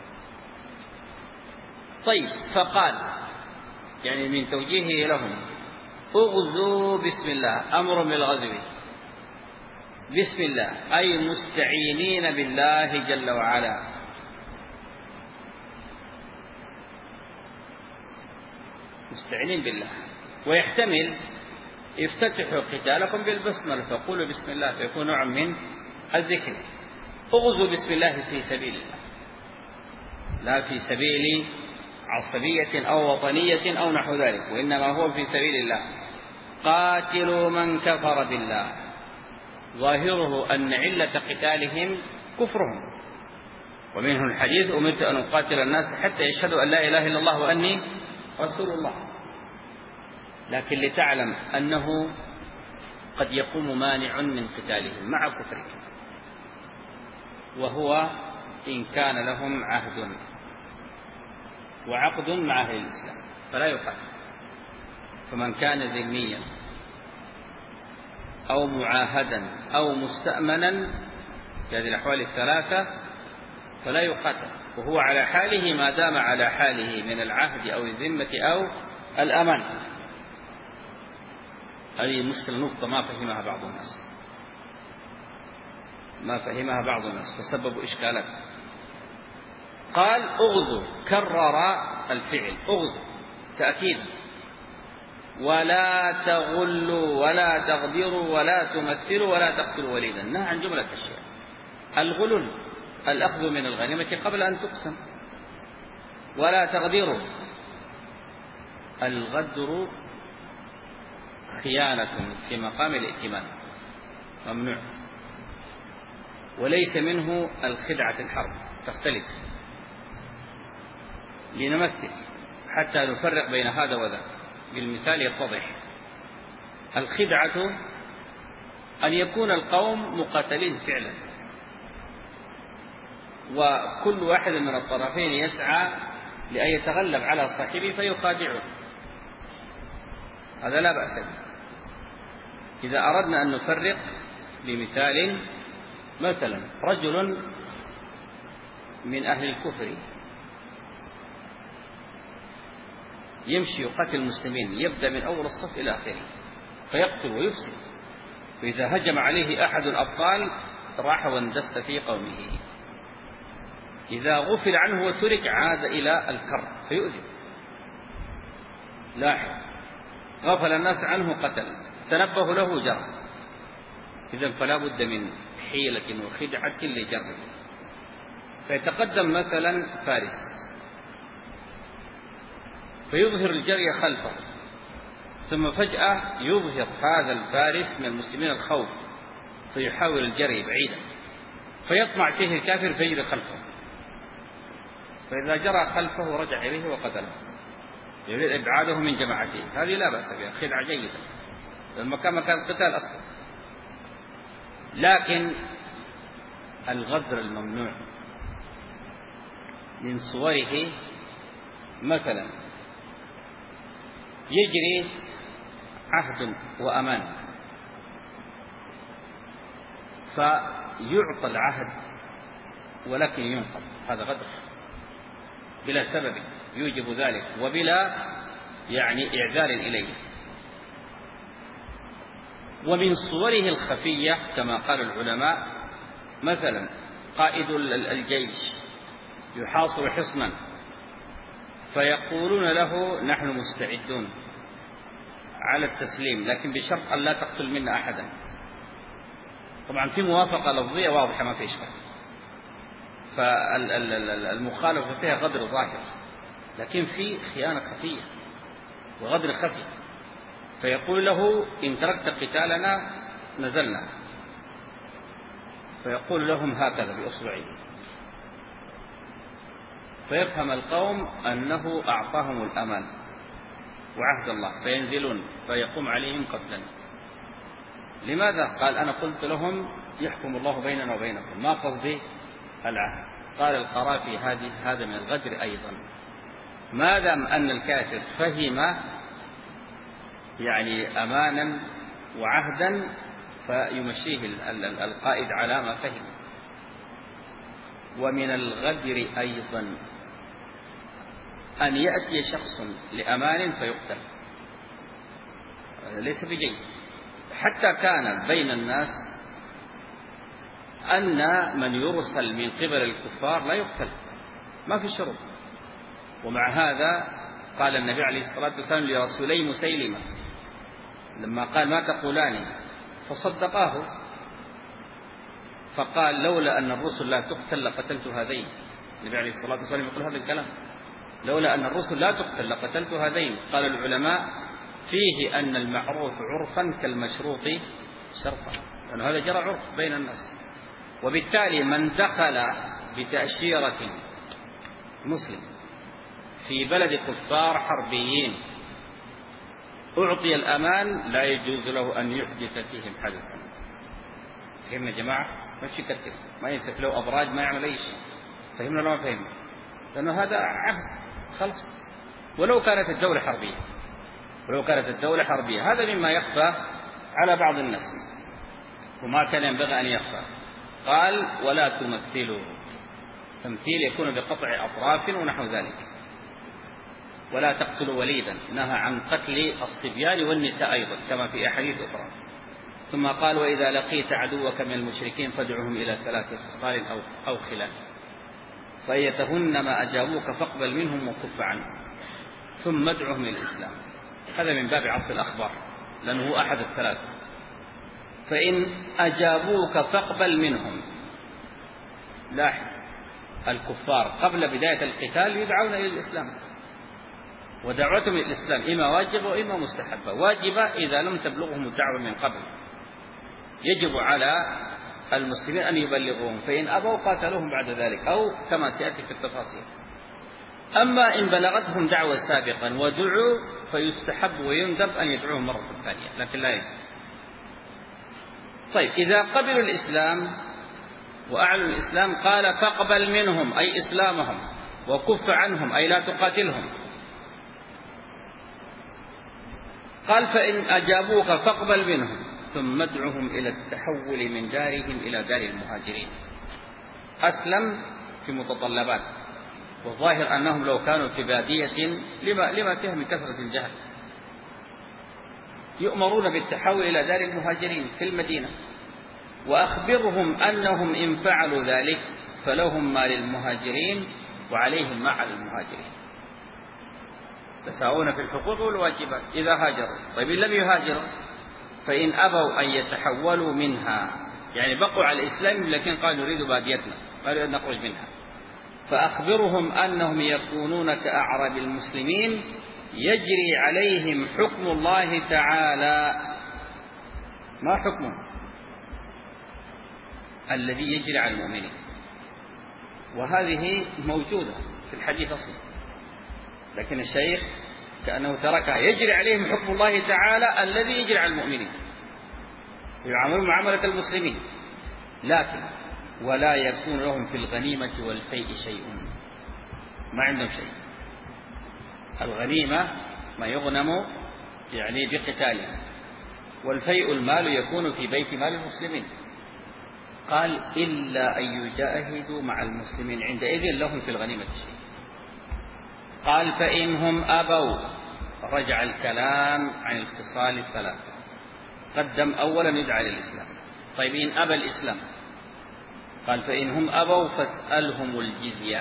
طيب، فقال يعني من توجيهه لهم: اغزوا بسم الله، أمر بالغزو بسم الله، أي مستعينين بالله جل وعلا. مستعينين بالله. ويحتمل افتتحوا قتالكم بالبسملة، فقولوا بسم الله، فيكون نوع من الذكر. اغزوا بسم الله في سبيل الله، لا في سبيل عصبية أو وطنية أو نحو ذلك، وإنما هو في سبيل الله. قاتلوا من كفر بالله، ظاهره أن علة قتالهم كفرهم، ومنه الحديث: أمرت أن أقاتل الناس حتى يشهدوا أن لا إله إلا الله وأني رسول الله. لكن لتعلم أنه قد يقوم مانع من قتالهم مع كفرهم، وهو إن كان لهم عهد وعقد مع أهل الإسلام فلا يقاتل. فمن كان ذميا أو معاهدا أو مستأمنا في هذه الأحوال الثلاثة فلا يقاتل، وهو على حاله ما دام على حاله من العهد أو الذمة أو الأمان. هذه مشكلة، نقطة ما فهمها بعض الناس ما فهمها بعض الناس فسببوا إشكالات. قال: اغزوا، كرر الفعل اغزوا تأكيد. ولا تغلوا ولا تغدروا ولا تمثلوا ولا تقتلوا وليدا. نهى عن جملة أشياء: الغلل الأخذ من الغنيمة قبل أن تقسم، ولا تغدروا، الغدر خيانة في مقام الائتمان ممنوع، وليس منه الخدعة في الحرب، تختلف. لنمثل حتى نفرق بين هذا وذاك بالمثال يتضح. الخدعة أن يكون القوم مقاتلين فعلا، وكل واحد من الطرفين يسعى لأن يتغلب على صاحبه فيخادعه، هذا لا بأس به. إذا أردنا أن نفرق بمثال، مثلا رجل من أهل الكفر يمشي يقاتل المسلمين، يبدأ من أول الصف إلى آخره فيقتل ويفسد، وإذا هجم عليه أحد الأبطال راح واندس في قومه، إذا غفل عنه وترك عاد إلى الكر فيؤذي. لاحظ، غفل الناس عنه قتل، تنبه له جرى. إذن فلا بد من حيلة وخدعة لجره. فيتقدم مثلا فارس فيظهر الجري خلفه، ثم فجأة يظهر هذا الفارس من المسلمين الخوف فيحاول الجري بعيدا، فيطمع فيه الكافر فيجري خلفه، فإذا جرى خلفه رجع إليه وقتله، يريد إبعاده من جماعته. هذه لا بأس بها، خدعة جيدة، لما كان مكان القتال أصلا. لكن الغدر الممنوع من صوره، مثلا يجري عهد وأمان فيعطى العهد ولكن ينقض، هذا غدر بلا سبب يوجب ذلك وبلا يعني إعذار إليه. ومن صوره الخفية كما قال العلماء، مثلا قائد الجيش يحاصر حصنا فيقولون له: نحن مستعدون على التسليم لكن بشرط أن لا تقتل منا أحدا. طبعا في موافقة لفظية واضحة ما في إشكال، فالمخالفة فيها غدر ظاهر، لكن في خيانة خفية وغدر خفي. فيقول له: إن تركت قتالنا نزلنا. فيقول لهم هكذا بأصبعه، فيفهم القوم أنه أعطاهم الأمان وعهد الله، فينزلون فيقوم عليهم قتلا. لماذا؟ قال: أنا قلت لهم يحكم الله بيننا وبينكم، ما قصدي العهد. قال القرافي: هذه هذا من الغدر أيضا، ما دام أن الكافر فهم يعني أمانا وعهدا فيمشيه القائد على ما فهم. ومن الغدر أيضا أن يأتي شخص لأمان فيقتل، ليس بجيد. حتى كان بين الناس أن من يرسل من قبل الكفار لا يقتل، ما في شروط. ومع هذا قال النبي عليه الصلاة والسلام لرسولي مسيلمة لما قال ما تقولان فصدقاه، فقال لولا أن الرسل لا تقتل لقتلت هذين. النبي عليه الصلاة والسلام يقول هذا الكلام، لولا أن الرسل لا تقتل لقتلت هذين. قال العلماء فيه أن المعروف عرفا كالمشروط شرطا، لأن هذا جرى عرف بين الناس. وبالتالي من دخل بتأشيرة مسلم في بلد كفار حربيين أعطي الأمان لا يجوز له أن يحدث فيهم حدثا. فهمنا يا جماعة؟ ما يكتب، ما ينسف له أبراج، ما يعمل أي شيء. فهمنا ولا ما فهمنا؟ لأنه هذا عهد خلص. ولو كانت الدولة حربية، ولو كانت الدولة حربية هذا مما يخفى على بعض الناس وما كان ينبغي أن يخفى. قال ولا تمثلوا، تمثيل يكون بقطع أطراف ونحو ذلك. ولا تقتلوا وليدا، نهى عن قتل الصبيان والنساء أيضا كما في أحاديث أخرى. ثم قال وإذا لقيت عدوك من المشركين فادعهم إلى ثلاث خصال أو, أو خلال فأيتهن ما أجابوك فاقبل منهم وكف عنهم ثم ادعهم إلى الإسلام. هذا من باب عصر الأخبار لأنه هو أحد الثلاث. فإن أجابوك فاقبل منهم، لاحظ الكفار قبل بداية القتال يدعون إلى الإسلام، ودعوتهم إلى الإسلام إما واجبة وإما مستحبة. واجبة إذا لم تبلغهم الدعوة من قبل، يجب على المسلمين أن يبلغوهم، فإن أبوا قاتلوهم بعد ذلك أو كما سيأتي في التفاصيل. أما إن بلغتهم دعوة سابقا ودعوا فيستحب ويندب أن يدعوهم مرة ثانية، لكن لا يجب. طيب إذا قبلوا الإسلام وأعلنوا الإسلام قال فاقبل منهم أي إسلامهم وكف عنهم أي لا تقاتلهم. قال فإن أجابوك فاقبل منهم ثم ادعهم إلى التحول من دارهم إلى دار المهاجرين. أسلم في متطلبات، والظاهر أنهم لو كانوا في بادية لما, لما فيها من كثرة الجهل يؤمرون بالتحول إلى دار المهاجرين في المدينة، وأخبرهم أنهم إن فعلوا ذلك فلهم ما للمهاجرين وعليهم ما على المهاجرين، تساوون في الحقوق والواجبات إذا هاجروا. طيب إن لم يهاجروا فإن أبوا أن يتحولوا منها، يعني بقوا على الإسلام لكن قالوا نريد باديتنا، قالوا أن نخرج منها، فأخبرهم أنهم يكونون كأعراب المسلمين يجري عليهم حكم الله تعالى. ما حكمه؟ الذي يجري على المؤمنين، وهذه موجودة في الحديث أصلا، لكن الشيخ كأنه تركها. يجري عليهم حكم الله تعالى الذي يجري على المؤمنين، يعاملون معاملة المسلمين، لكن ولا يكون لهم في الغنيمة والفيء شيء، ما عندهم شيء. الغنيمة ما يغنم يعني بقتالهم، والفيء المال يكون في بيت مال المسلمين. قال إلا أن يجاهدوا مع المسلمين عندئذ لهم في الغنيمة شيء. قال فإنهم أبوا، رجع الكلام عن الخصال الثلاثة، قدم أولا يدعى للإسلام. طيب إن أبى الإسلام قال فإنهم أبوا فاسألهم الجزية،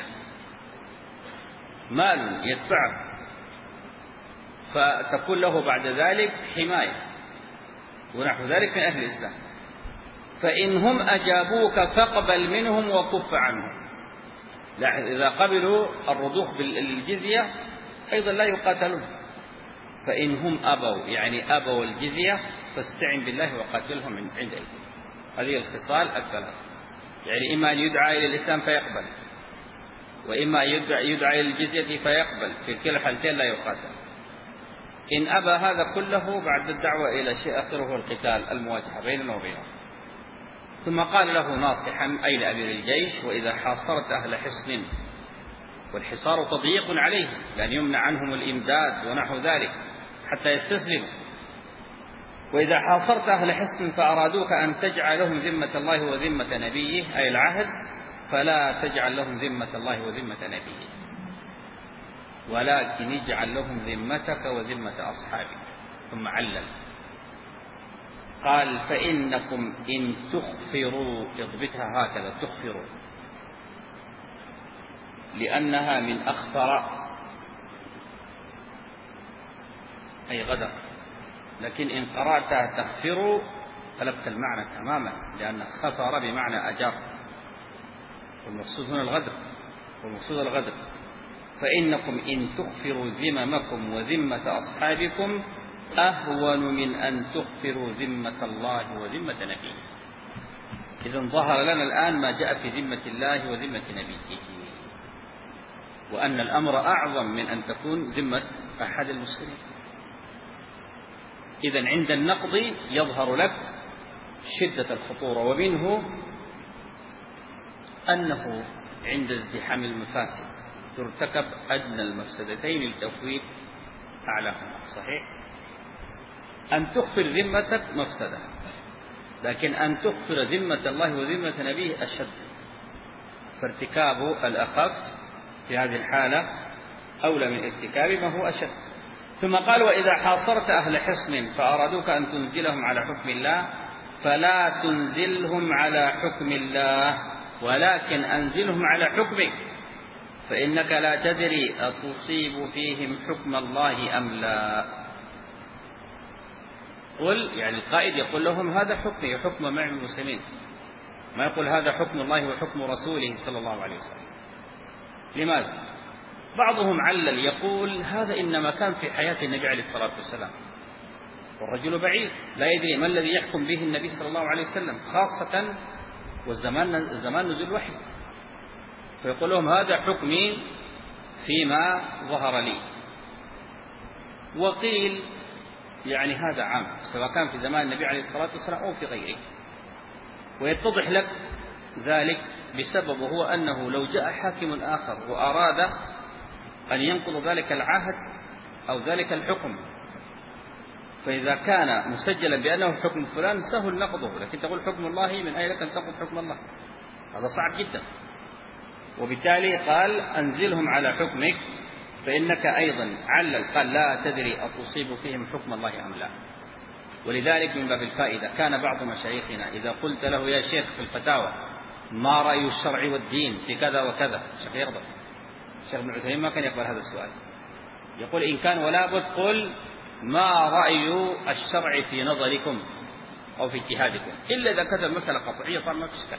مال يدفعه فتكون له بعد ذلك حماية ونحو ذلك من أهل الإسلام. فإنهم أجابوك فاقبل منهم وكف عنهم. إذا قبلوا الرضوخ بالجزية أيضا لا يقاتلون. فإنهم أبوا يعني أبوا الجزية فاستعن بالله وقاتلهم عند أيديهم. هذه الخصال الثلاث، يعني إما أن يدعى إلى الإسلام فيقبل، وإما يدعى, يدعى إلى الجزية فيقبل، في كلا الحالتين لا يقاتل. إن أبى هذا كله بعد الدعوة إلى شيء آخره القتال، المواجهة بيننا وبينهم. ثم قال له ناصحا أي لأمير الجيش وإذا حاصرت أهل حصن، والحصار تضييق عليهم لأن يمنع عنهم الإمداد ونحو ذلك حتى يستسلموا، وإذا حاصرت أهل حصن فأرادوك أن تجعل لهم ذمة الله وذمة نبيه أي العهد فلا تجعل لهم ذمة الله وذمة نبيه، ولكن اجعل لهم ذمتك وذمة أصحابك. ثم علل قال فإنكم إن تخفروا، اضبطها هكذا تخفروا، لأنها من أخفر أي غدر، لكن إن قرأتها تخفروا قلبت المعنى تماما، لأن خفر بمعنى أجر، والمقصود هنا الغدر، والمقصود الغدر. فإنكم إن تخفروا ذممكم وذمة أصحابكم أهون من أن تخفروا ذمة الله وذمة نبيه. إذن ظهر لنا الآن ما جاء في ذمة الله وذمة نبيه، وأن الأمر أعظم من أن تكون ذمة أحد المسلمين. إذن عند النقض يظهر لك شدة الخطورة، ومنه أنه عند ازدحام المفاسد ترتكب أدنى المفسدتين لتفويت أعلاهما. صحيح أن تخفر ذمتك مفسدة، لكن أن تخفر ذمة الله وذمة نبيه أشد، فارتكاب الأخف في هذه الحالة أولى من ارتكاب ما هو أشد. ثم قال وإذا حاصرت أهل حصن فأرادوك أن تنزلهم على حكم الله فلا تنزلهم على حكم الله، ولكن أنزلهم على حكمك، فإنك لا تدري أتصيب فيهم حكم الله أم لا. قل يعني القائد يقول لهم هذا حكمي وحكم مع المسلمين، ما يقول هذا حكم الله وحكم رسوله صلى الله عليه وسلم. لماذا؟ بعضهم علل يقول هذا إنما كان في حياة النبي عليه الصلاة والسلام، والرجل بعيد لا يدري ما الذي يحكم به النبي صلى الله عليه وسلم، خاصة والزمان زمان نزول الوحي، فيقول لهم هذا حكمي فيما ظهر لي. وقيل يعني هذا عام سواء كان في زمان النبي عليه الصلاة والسلام أو في غيره، ويتضح لك ذلك بسبب هو أنه لو جاء حاكم آخر وأراد أن ينقض ذلك العهد أو ذلك الحكم، فإذا كان مسجلا بأنه حكم فلان سهل نقضه، لكن تقول حكم الله، من أين لك أن تنقض حكم الله؟ هذا صعب جدا. وبالتالي قال أنزلهم على حكمك، فإنك أيضا علل قال لا تدري أتصيب فيهم حكم الله أم لا. ولذلك من باب الفائدة كان بعض مشايخنا إذا قلت له يا شيخ في الفتاوى ما رأي الشرع والدين في كذا وكذا، الشيخ يغضب. الشيخ ابن عثيمين ما كان يقبل هذا السؤال، يقول إن كان ولا بد قل ما رأي الشرع في نظركم أو في اجتهادكم، إلا إذا كانت المسألة قطعية طبعا ما في إشكال.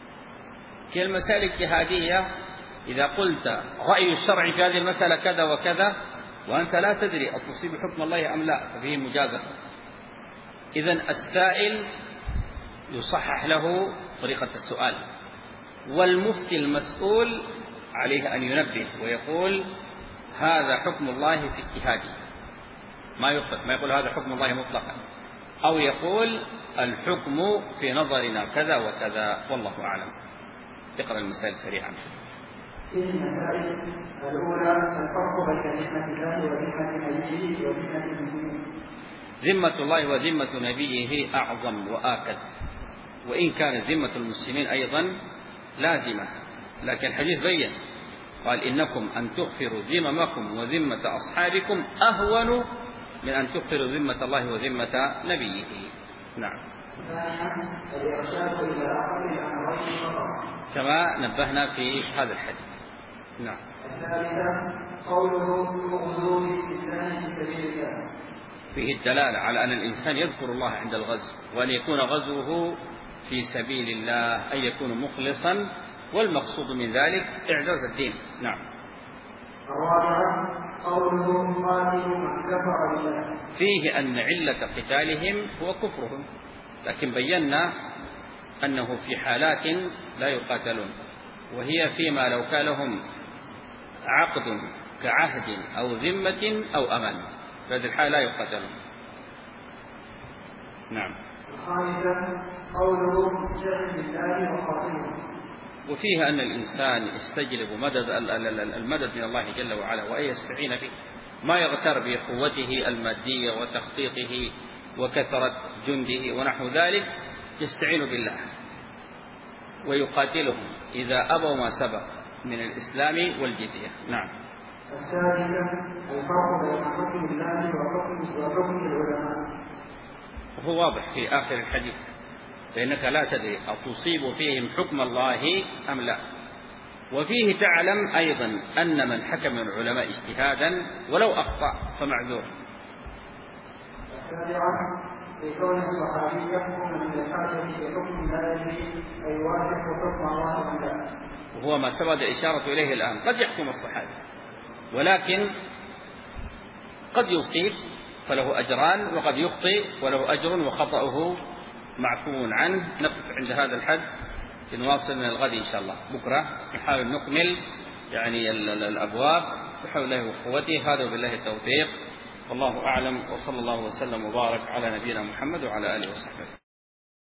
في المسائل الاجتهادية إذا قلت رأي الشرع في هذه المسألة كذا وكذا وأنت لا تدري أتصيب حكم الله أم لا ففيه مجازفة. إذن السائل يصحح له طريقة السؤال، والمفتي المسؤول عليه أن ينبه ويقول هذا حكم الله في اجتهادي، ما يطلق، ما يقول هذا حكم الله مطلقا، أو يقول الحكم في نظرنا كذا وكذا والله أعلم. اقرأ المسائل سريعا. فيه مسائل. الأولى الفرق بين ذمة الله وذمة نبيه وذمة المسلمين. ذمة الله وذمة نبيه أعظم وآكد، وإن كانت ذمة المسلمين أيضا لازمة، لكن الحديث بين قال إنكم أن تغفروا ذممكم وذمة أصحابكم أهون من أن تغفروا ذمة الله وذمة نبيه. نعم. الإرشاد إلى أقل الأمرين فقط كما نبهنا في هذا الحديث. نعم. الثالثة قوله اغزوا بالإسلام في سبيل الله، فيه الدلالة على أن الإنسان يذكر الله عند الغزو، وأن يكون غزوه في سبيل الله، أن يكون مخلصا، والمقصود من ذلك إعزاز الدين. نعم. الرابعة قوله قاتلوا من كفر بالله، فيه أن علة قتالهم هو كفرهم، لكن بينا أنه في حالات لا يقاتلون، وهي فيما لو كان لهم عقد كعهد أو ذمة أو أمان، في هذه الحالة لا يقاتلون. نعم. الخامسة قوله استعن بالله وقاتله، وفيها أن الإنسان يستجلب مدد المدد من الله جل وعلا وأن يستعين به، ما يغتر بقوته المادية وتخطيطه وكثرة جنده ونحو ذلك يستعين بالله ويقاتلهم إذا أبوا ما سبق من الإسلام والجزية. نعم. السادسة الفرق بين حكم الله وحكم وحكم العلماء. وهو واضح في آخر الحديث، فإنك لا تدري أتصيب فيهم حكم الله أم لا. وفيه تعلم أيضا أن من حكم العلماء اجتهادا ولو أخطأ فمعذور. السابعة لكون الصحابي يحكم من الحاجة بحكم لا يجري أي يوافق حكم الله أم لا. وهو ما سبق الإشارة إليه الآن، قد يحكم الصحابي ولكن قد يصيب فله أجران، وقد يخطئ وله أجر وخطأه معفو عنه. نقف عند هذا الحد، نواصل من الغد إن شاء الله. بكرة نحاول نكمل يعني الأبواب بحول الله وقوته. هذا وبالله التوفيق، والله أعلم، وصلى الله وسلم وبارك على نبينا محمد وعلى آله وصحبه.